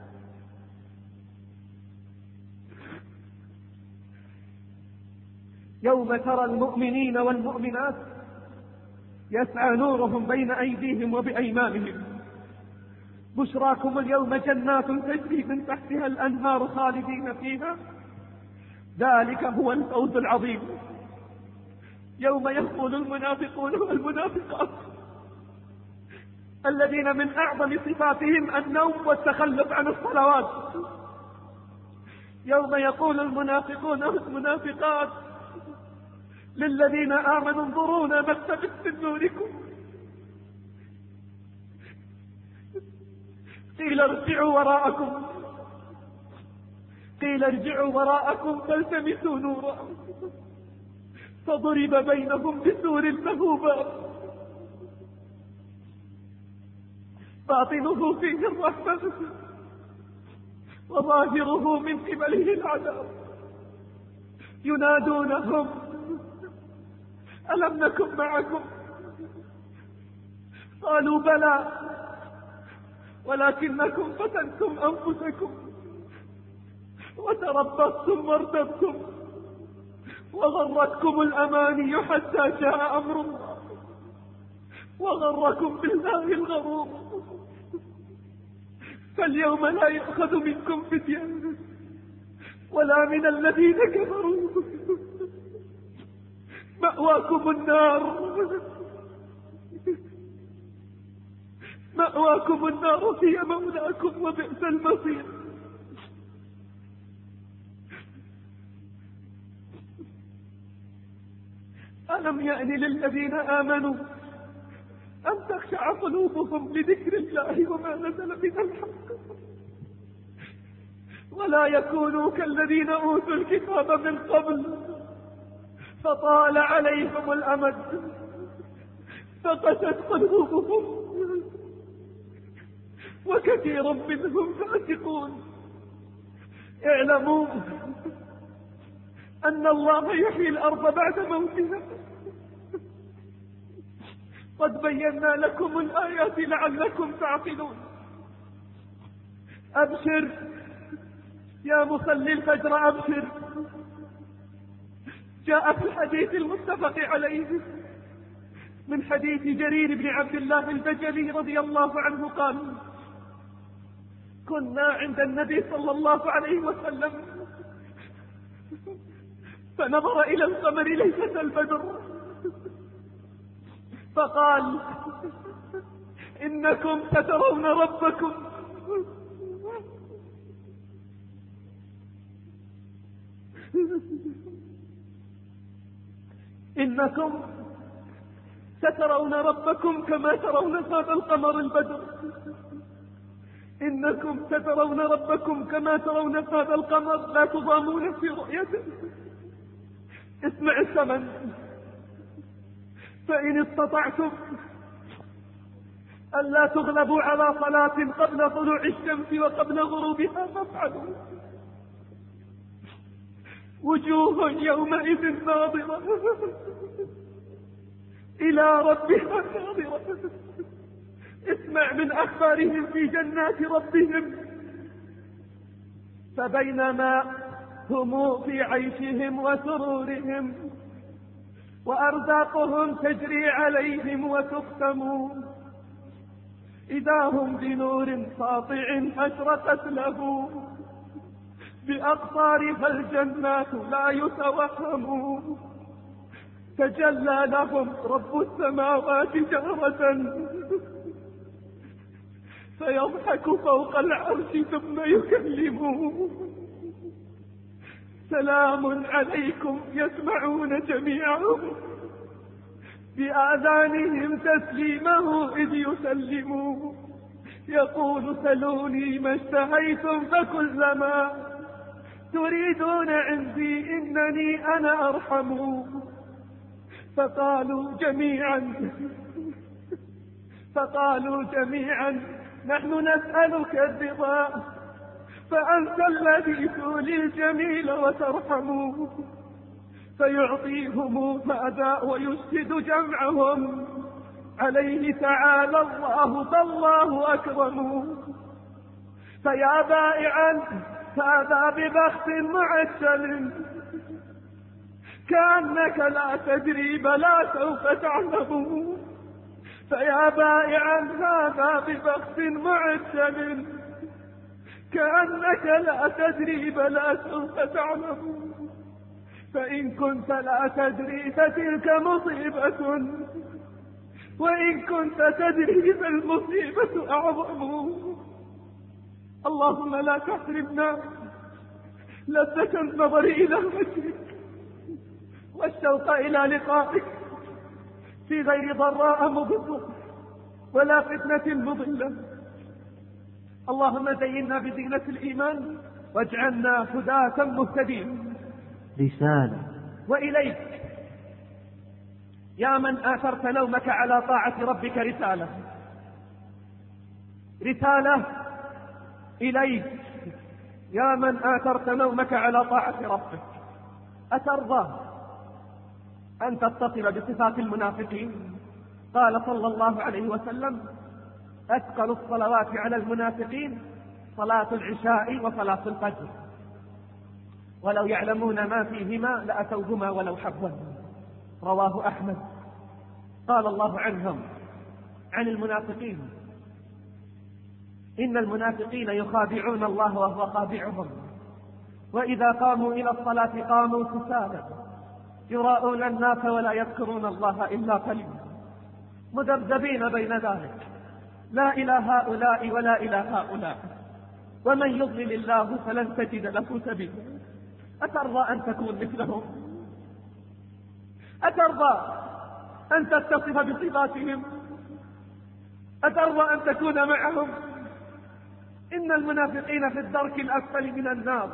يوم ترى المؤمنين والمؤمنات يسعى نورهم بين أيديهم وبأيمانهم، بشراكم اليوم جنات تجري من تحتها الأنهار خالدين فيها، ذلك هو الفوز العظيم. يوم يقول المنافقون والمنافقات الذين من أعظم صفاتهم النوم والتخلف عن الصلوات، يوم يقول المنافقون والمنافقات للذين آمنوا انظرونا نقتبس من نوركم، قيل ارجعوا وراءكم قيل ارجعوا وراءكم فالتمسوا نورا فضرب بينهم بسور له باب باطنه فيه الرحمة وظاهره من قبله العذاب، ينادونهم: ألم نكن معكم؟ قالوا: بلى ولكنكم فتنتم أنفسكم وتربصتم وارتبتم وغرتكم الأماني حتى جاء أمر الله وغركم بالله الغرور، فاليوم لا يؤخذ منكم فدية ولا من الذين كفروا، مأواكم النار مأواكم النار هي مولاكم وبئس المصير. ألم يأن للذين آمنوا أن تخشع قلوبهم لذكر الله وما نزل من الحق ولا يكونوا كالذين أوتوا الكتاب من قبل فطال عليهم الأمد فقست قلوبهم وكثير منهم فاسقون. اعلموا أن الله يحيي الأرض بعد موتها، قد بينا لكم الآيات لعلكم تعقلون. أبشر يا مصلي الفجر أبشر، جاء في الحديث المتفق عليه من حديث جرير بن عبد الله البجلي رضي الله عنه قال: كنا عند النبي صلى الله عليه وسلم فنظر إلى القمر ليلة البدر فقال: إنكم سترون ربكم إنكم سترون ربكم كما ترون هذا القمر البدر إنكم سترون ربكم كما ترون هذا القمر لا تضامون في رؤيته. اسمع الثمن: فإن استطعتم ألا تغلبوا على صلاة قبل طلوع الشمس وقبل غروبها فافعلوا. وجوه يومئذ ناظرة إلى ربها ناظرة اسمع من أخبارهم في جنات ربهم. فبينما هم في عيشهم وسرورهم وأرزاقهم تجري عليهم وتختم، إذا هم بنور ساطع أشرقت له بأقطار، فالجنات لا يتوهم. تجلى لهم رب السماوات جهرة فيضحك فوق العرش ثم يكلمه، سلام عليكم، يسمعون جميعهم بآذانهم تسليمه إذ يسلموا. يقول سلوني ما اشتهيتم فكلما تريدون عندي إنني أنا أرحم. فقالوا جميعا فقالوا جميعا نحن نسألك الرضا، فأنت الذي تولي الجميل وترحم. فيعطيهم ماذا ويشهد جمعهم عليه تعالى الله، فالله أكرم. فيا بائعا هذا ببخت معسل، كأنك لا تدري بلا سوف تعلم. فيا بائعا هذا ببخت معسل، كأنك لا تدري بلا سوف تعلم. فإن كنت لا تدري فتلك مصيبة، وإن كنت تدري فالمصيبة أعظم. اللهم لا تحرمنا لذة النظر إلى وجهك والشوق إلى لقائك في غير ضراء مضرة ولا فتنة مضلة. اللهم زينا بزينة الإيمان واجعلنا هداة مهتدين.
رسالة.
وإليك يا من آثرت نومك على طاعة ربك رسالة رسالة إليك يا من آثرت نومك على طاعة ربك. أترضى أن تتصل بصفات المنافقين؟ قال صلى الله عليه وسلم أثقل الصلوات على المنافقين صلاة العشاء وصلاة الفجر، ولو يعلمون ما فيهما لأتوهما ولو حبوا. رواه أحمد. قال الله عنهم عن المنافقين إن المنافقين يخادعون الله وهو خادعهم، وإذا قاموا إلى الصلاة قاموا كسالى يراءون الناس ولا يذكرون الله إلا قليلا، مذبذبين بين ذلك، لا إلى هؤلاء ولا إلى هؤلاء، ومن يضلل الله فلن تجد له سبيلا. أترضى أن تكون مثلهم؟ أترضى أن تتصف بصفاتهم؟ أترضى أن تكون معهم؟ إن المنافقين في الدرك الأسفل من النار.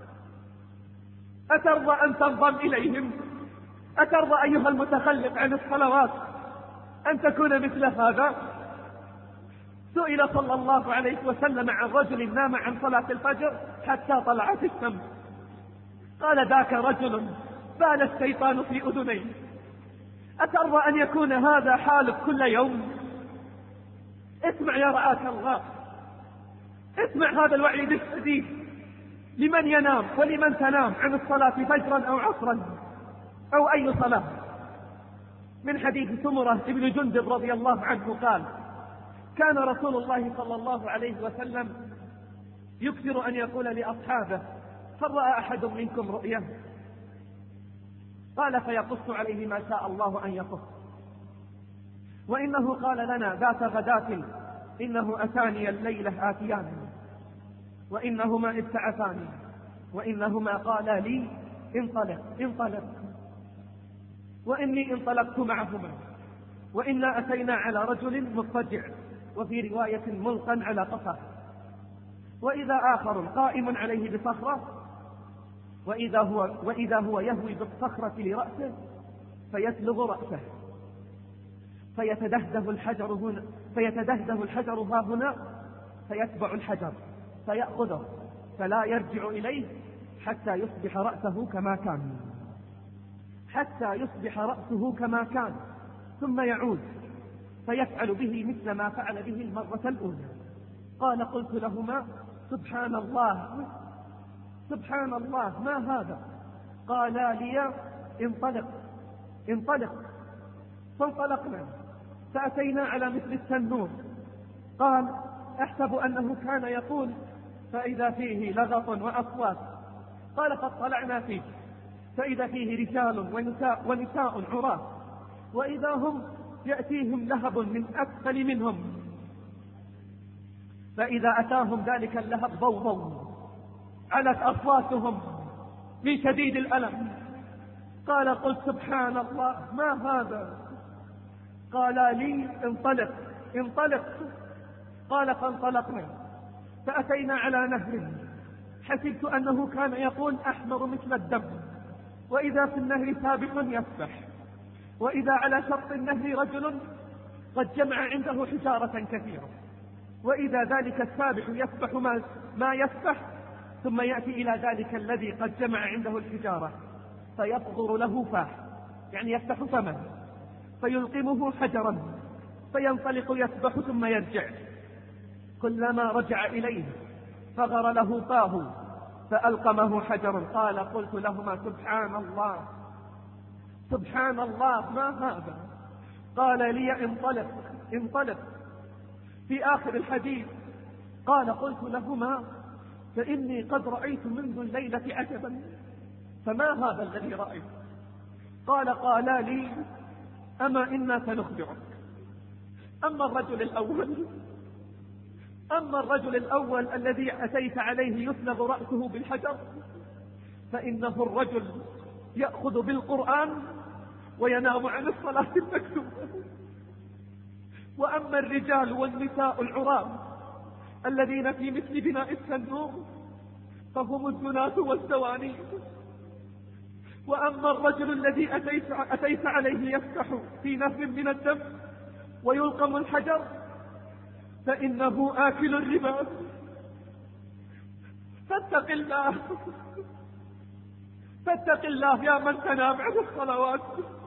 أترضى أن تنضم إليهم؟ أترضى أيها المتخلف عن الصلوات أن تكون مثل هذا؟ سئل صلى الله عليه وسلم عن رجل نام عن صلاة الفجر حتى طلعت الشمس، قال ذاك رجل بال الشيطان في أذنيه. أترضى أن يكون هذا حالك كل يوم؟ اسمع يا رعاك الله، اسمع هذا الوعيد الشديد لمن ينام ولمن تنام عن الصلاة فجرا أو عصرا أو أي صلاة. من حديث سمرة ابن جندب رضي الله عنه قال كان رسول الله صلى الله عليه وسلم يكثر أن يقول لأصحابه هل رأى أحد منكم رؤيا؟ قال فيقص عليه ما شاء الله أن يقص. وإنه قال لنا ذات غداة إنه أتاني الليلة آتيان وإنهما ابتعثاني وإنهما قالا لي انطلق انطلق وإني انطلقت معهما وإنا أتينا على رجل مضطجع وفي رواية ملقا على قفاه وإذا آخر قائم عليه بصخرة وإذا هو, وإذا هو يهوي بالصخرة لرأسه فيسلب رأسه فيتدهده الحجر هنا فيتدهده الحجر ها هنا فيتبع الحجر فيأخذه فلا يرجع إليه حتى يصبح رأسه كما كان حتى يصبح رأسه كما كان ثم يعود فيفعل به مثل ما فعل به المرة الأولى. قال قلت لهما سبحان الله سبحان الله ما هذا؟ قالا لي انطلق انطلق. فانطلقنا فأتينا على مثل التنور. قال أحسب أنه كان يقول فإذا فيه لغط وأصوات. قال فاطلعنا فيه فإذا فيه رجال ونساء, ونساء عراة، وإذا هم يأتيهم لهب من أسفل منهم، فإذا أتاهم ذلك اللهب ضوضوا علت أصواتهم من شديد الألم. قال قلت سبحان الله ما هذا؟ قال لي انطلق انطلق. قال فانطلقنا فأتينا على نهر، حسبت أنه كان يقول أحمر مثل الدم، وإذا في النهر سابق يسبح، وإذا على شط النهر رجل قد جمع عنده حجارة كثيرة، وإذا ذلك السابح يسبح ما, ما يسبح، ثم يأتي إلى ذلك الذي قد جمع عنده الحجارة فيفغر له فاه، يعني يفتح فمه فيلقمه حجرا فينطلق يسبح ثم يرجع. كلما رجع إليه فغر له فاه فألقمه حجر. قال قلت لهما سبحان الله سبحان الله ما هذا؟ قال لي انطلق انطلق. في آخر الحديث قال قلت لهما فإني قد رأيت منذ الليلة عجبا، فما هذا الذي رأيت؟ قال قالا لي أما إنا سنخبرك. أما الرجل الأول أما الرجل الأول الذي أتيت عليه يسلب رأسه بالحجر، فإنه الرجل يأخذ بالقرآن وينام عن الصلاة المكتوبة. وأما الرجال والنساء العراة الذين في مثل بناء الصندوق فهم الزناة والزواني. وأما الرجل الذي أتيت, أتيت عليه يفتح في نهر من الدم ويلقم الحجر فإنه آكل الربا. فاتق الله فاتق الله يا من تنام عن الصلوات،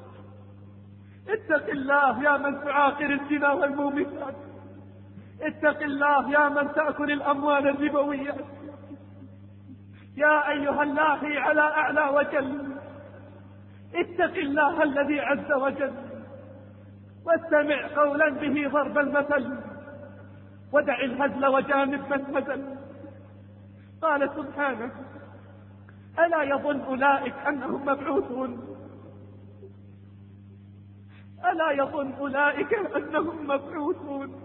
اتق الله يا من تعاقر الزنا والمومسات، اتق الله يا من تأكل الأموال الربوية. يا أيها اللاهي على أعلى وجل، اتق الله الذي عز وجل، واستمع قولا به ضرب المثل، ودع الهزل وجانب المثل. قال سبحانه ألا يظن أولئك أنهم مبعوثون ألا يظن أولئك أنهم مبعوثون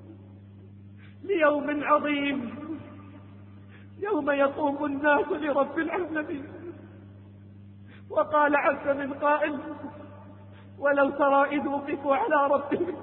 ليوم عظيم يوم يقوم الناس لرب العالمين. وقال عز من قائل ولو ترى إذ وقفوا على ربهم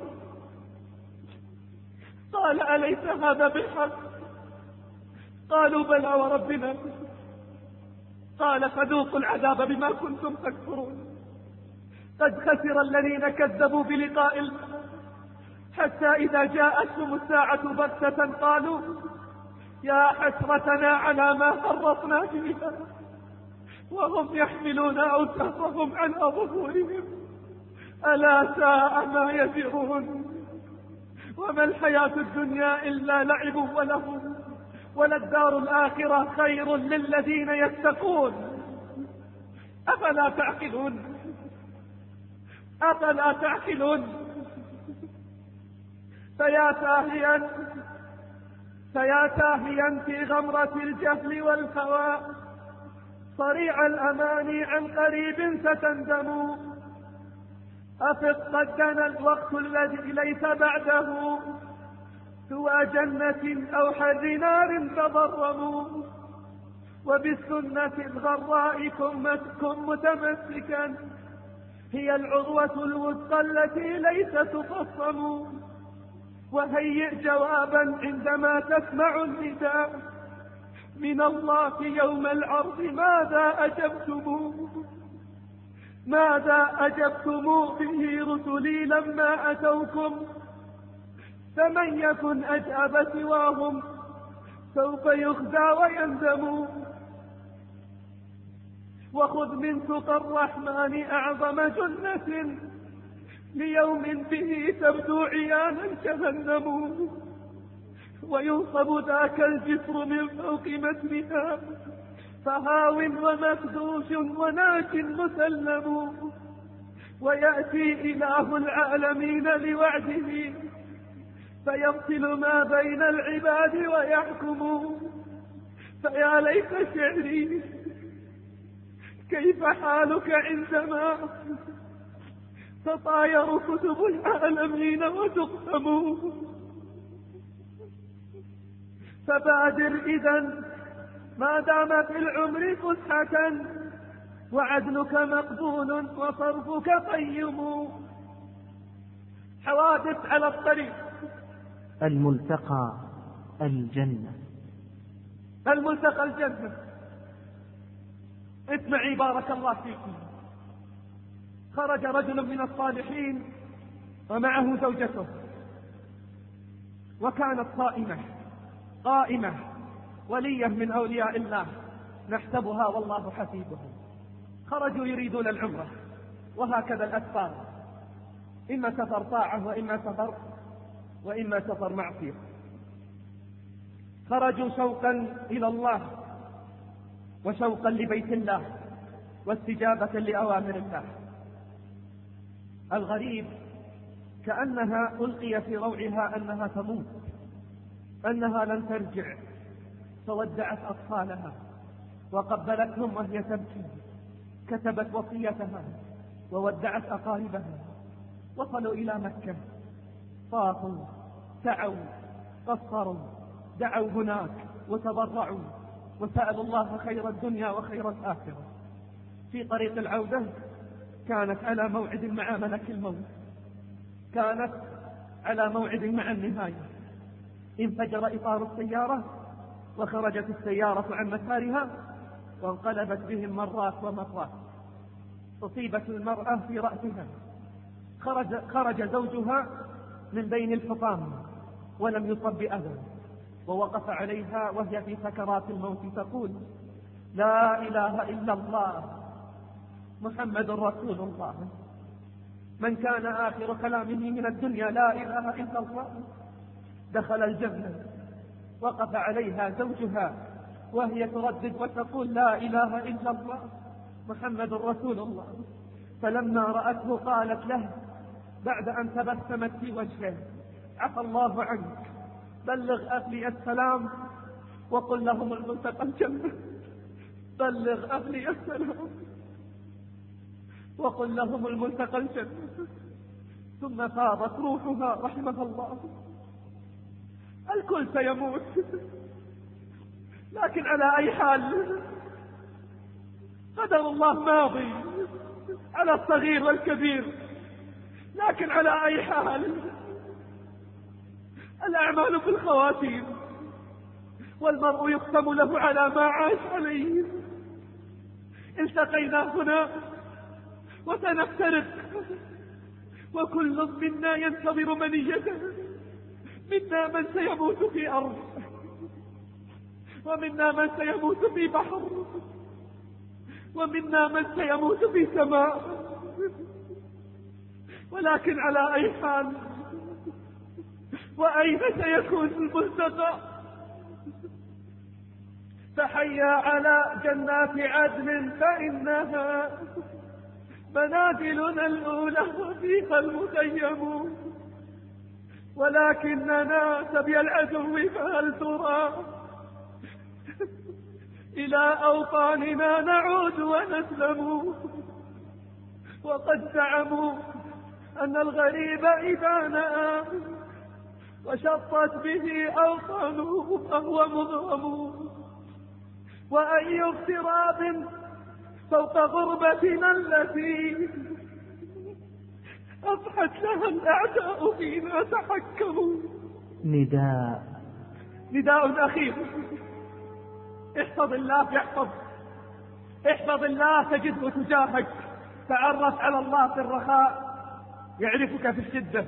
قال أليس هذا بالحق؟ قالوا بلى وربنا. قال فذوقوا العذاب بما كنتم تكفرون. قد خسر الذين كذبوا بلقاء الله حتى إذا جاءتهم الساعة بغتة قالوا يا حسرتنا على ما فرطنا فيها وهم يحملون أوزارهم على ظهورهم ألا ساء ما يزرون. وما الحياة الدنيا إلا لعب ولهو وللدار الآخرة خير للذين يتقون أفلا تعقلون أفلا تعقلون. فيا تاهيا فيا تاهيا في غمرة الجهل والهوى صريع الأمان عن قريب ستندم. أفق قد دنا الوقت الذي ليس بعده سوى جنة أو حر نار تضرموا. وبالسنة الغراء كن متمسكا هي العروة الوثقى التي ليس تخصم. وهيئ جوابا عندما تسمع النداء من الله يوم العرض ماذا أجبتم ماذا أجبتم به رسلي لما أتوكم. فمن يكن أجاب سواهم سوف يخزى ويندم. وخذ من تقى الرحمن أعظم جنة ليوم به تبدو عيانا جهنم، وينصب ذاك الجسر من فوق متنها، فهاو ومكدوش وناج مسلم. ويأتي إله العالمين لوعده، فيفصل ما بين العباد ويحكم. فيا ليت شعري كيف حالك عندما تطاير كتب العالمين وتقسم. فبادر إذن ما دام في العمر فسحة، وعدلك مقبول وصرفك قيم. حوادث على الطريق.
الملتقى الجنة.
الملتقى الجنة. اسمعي بارك الله فيكم. خرج رجل من الصالحين ومعه زوجته، وكانت صائمة قائمة ولية من أولياء الله نحسبها والله حسيبها. خرجوا يريدون العمرة، وهكذا الأسفار، إما سفر طاعة وإما سفر وإما سفر معصية. خرجوا شوقا إلى الله وشوقا لبيت الله واستجابة لأوامر الله. الغريب كأنها ألقي في روعها أنها تموت، أنها لن ترجع، فودعت أطفالها وقبلتهم وهي تبكي، كتبت وصيتها وودعت أقاربها. وصلوا إلى مكة، طافوا سعوا قصروا، دعوا هناك وتضرعوا وسألوا الله خير الدنيا وخير الآخرة. في طريق العودة كانت على موعد مع ملك الموت، كانت على موعد مع النهاية. انفجر إطار السيارة وخرجت السيارة عن مسارها وانقلبت بهم مرات ومرات. أصيبت المرأة في رأسها، خرج, خرج زوجها من بين الحطام ولم يصب بأذى، ووقف عليها وهي في سكرات الموت تقول: لا إله إلا الله محمد رسول الله. من كان آخر كلامه من الدنيا لا إله إلا الله دخل الجنة. وقف عليها زوجها وهي تردد وتقول: لا إله إلا الله محمد رسول الله. فلما رأته قالت له بعد أن تبسمت في وجهه: عفى الله عنك، بلغ أهلي السلام وقل لهم الملتقى الجنة. بلغ أهلي السلام وقل لهم الملتقى الجنة. ثم فاضت روحها رحمها الله. الكل سيموت، لكن على أي حال قدر الله ماضي على الصغير والكبير، لكن على أي حال الأعمال بالخواتيم، والمرء يختم له على ما عاش عليه. التقينا هنا وسنفترق، وكل منا ينتظر منيته. منا من سيموت في أرض، ومنا من سيموت في بحر، ومنا من سيموت في سماء. ولكن على أي حال وأين سيكون الملتقى؟ فحيا على جنات عدن فإنها منازلنا الأولى وفيها المخيم. ولكننا سبي العدو فهل ترى إلى أوطاننا نعود ونسلم. وقد زعموا أن الغريب إذا نأى وشطت به أوطانه فهو مغرم. وأي اغتراب فوق غربتنا التي أضحت لها الأعداء فينا تحكموا.
نداء
نداء أخير: احفظ الله يحفظ، احفظ الله تجده تجاهك، تعرف على الله في الرخاء يعرفك في الشدة.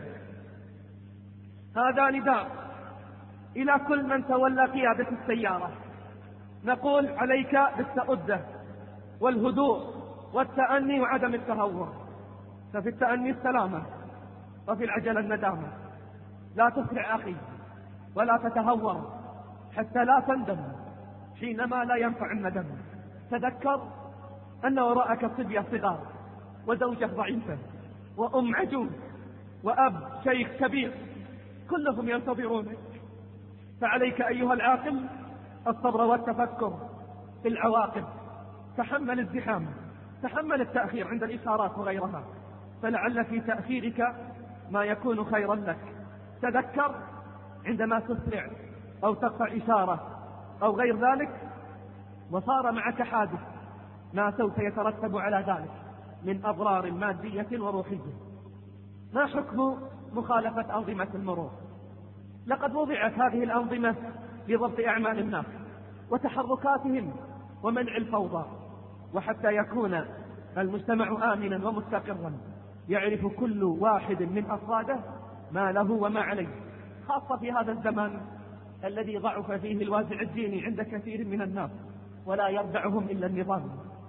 هذا نداء إلى كل من تولى قيادة السيارة. نقول عليك بالتأدة والهدوء والتأني وعدم التهور. ففي التأني السلامة، وفي العجلة الندامة. لا تسرع أخي ولا تتهور حتى لا تندم حينما لا ينفع الندم. تذكر أن وراءك صبية صغار وزوجة ضعيفة وأم عجوز وأب شيخ كبير، كلهم ينتظرونك. فعليك أيها العاقل الصبر والتفكر في العواقب. تحمل الزحام، تحمل التأخير عند الإشارات وغيرها، فلعل في تأخيرك ما يكون خيرا لك. تذكر عندما تسرع أو تقطع إشارة أو غير ذلك وصار معك حادث، ما سوف يترتب على ذلك من أضرار مادية وروحية. ما حكم مخالفة أنظمة المرور؟ لقد وضعت هذه الأنظمة لضبط أعمال الناس وتحركاتهم ومنع الفوضى، وحتى يكون المجتمع آمنا ومستقرا يعرف كل واحد من أفراده ما له وما عليه، خاصة في هذا الزمان الذي ضعف فيه الوازع الديني عند كثير من الناس ولا يردعهم إلا النظام.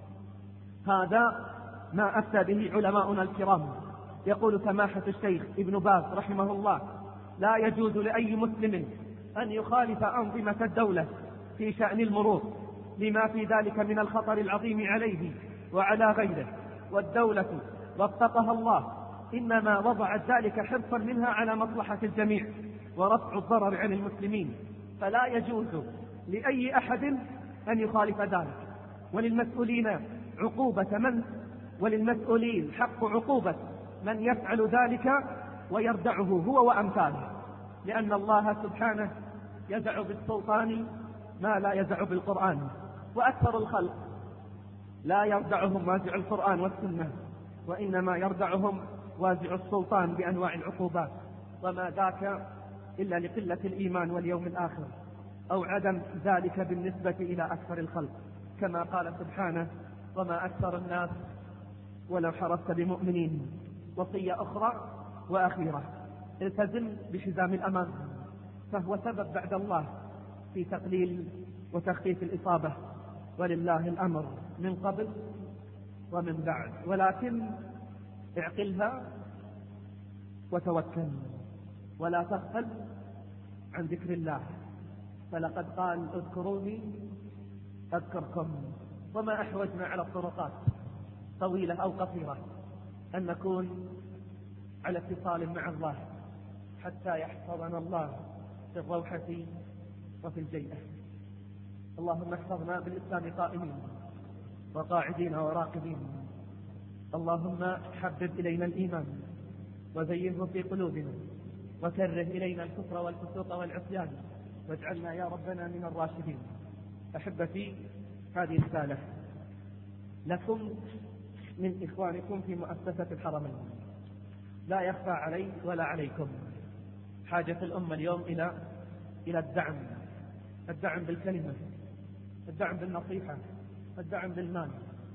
هذا ما أفتى به علماؤنا الكرام. يقول سماحة الشيخ ابن باز رحمه الله: لا يجوز لأي مسلم أن يخالف أنظمة الدولة في شأن المرور لما في ذلك من الخطر العظيم عليه وعلى غيره، والدولة وفقها الله إنما وضعت ذلك حرصا منها على مصلحة الجميع ورفع الضرر عن المسلمين، فلا يجوز لأي أحد أن يخالف ذلك. وللمسؤولين عقوبة من وللمسؤولين حق عقوبة من يفعل ذلك ويردعه هو وأمثاله، لأن الله سبحانه يزع بالسلطان ما لا يزع بالقرآن، وأكثر الخلق لا يردعهم وازع القرآن والسنة، وإنما يردعهم وازع السلطان بأنواع العقوبات، وما ذاك إلا لقلة الإيمان واليوم الآخر أو عدم ذلك بالنسبة إلى أكثر الخلق، كما قال سبحانه: وما أكثر الناس ولو حرصت بمؤمنين. وصية أخرى وأخيرة: التزم بحزام الأمان، فهو سبب بعد الله في تقليل وتخفيف الإصابة، ولله الأمر من قبل ومن بعد، ولكن اعقلها وتوكل ولا تغفل عن ذكر الله، فلقد قال: اذكروني أذكركم. وما أحوجنا على الطرقات طويلة أو قصيرة أن نكون على اتصال مع الله حتى يحفظنا الله في الروحة وفي الجيئة. اللهم احفظنا بالإسلام قائمين وقاعدين وراقدين. اللهم حبب إلينا الإيمان وزينه في قلوبنا، وكره إلينا الكفر والفسوق والعصيان، واجعلنا يا ربنا من الراشدين. أحبتي، هذه رسالة لكم من إخوانكم في مؤسسة الحرمين. لا يخفى علي ولا عليكم حاجة الأمة اليوم إلى إلى الدعم، الدعم بالكلمة، الدعم بالنصيحة، الدعم بالمال.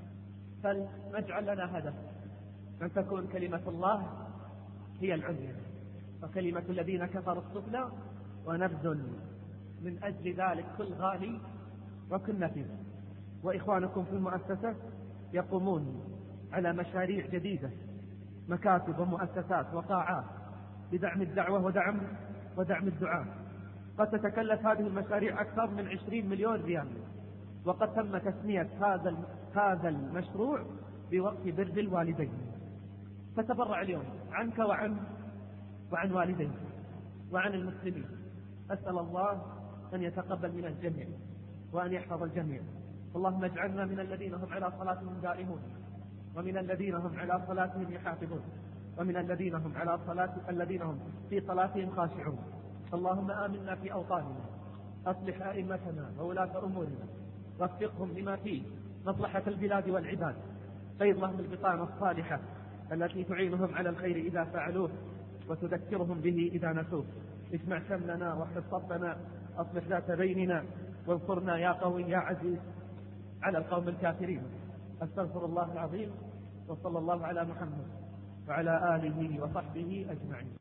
فلنجعل لنا هدف أن تكون كلمة الله هي العليا وكلمة الذين كفروا السفلى، ونبذل من أجل ذلك كل غالي وكل نفيس. وإخوانكم في المؤسسة يقومون على مشاريع جديدة، مكاتب ومؤسسات وقاعات بدعم الدعوة ودعم ودعم الدعاء. قد تتكلف هذه المشاريع أكثر من عشرين مليون ريال، وقد تم تسمية هذا هذا المشروع بوقت بر الوالدين. فتبرع اليوم عنك وعن وعن والديك وعن المسلمين. أسأل الله أن يتقبل من الجميع وأن يحفظ الجميع. اللهم اجعلنا من الذين هم على صلاتهم دائمون، ومن الذين هم على صلاتهم يحافظون، ومن الذين هم على صلاة الذين هم في صلاتهم خاشعون. اللهم آمنا في أوطاننا، أصلح أئمتنا وولاة أمورنا، وفقهم لما فيه مصلحة البلاد والعباد. خير لهم البطانة الصالحة التي تعينهم على الخير إذا فعلوه وتذكرهم به إذا نسوه. اجمع شملنا واحفظ صفنا، أصلح ذات بيننا، وانصرنا يا قوي يا عزيز على القوم الكافرين. أستغفر الله العظيم، وصلى الله على محمد وعلى آله وصحبه أجمعين.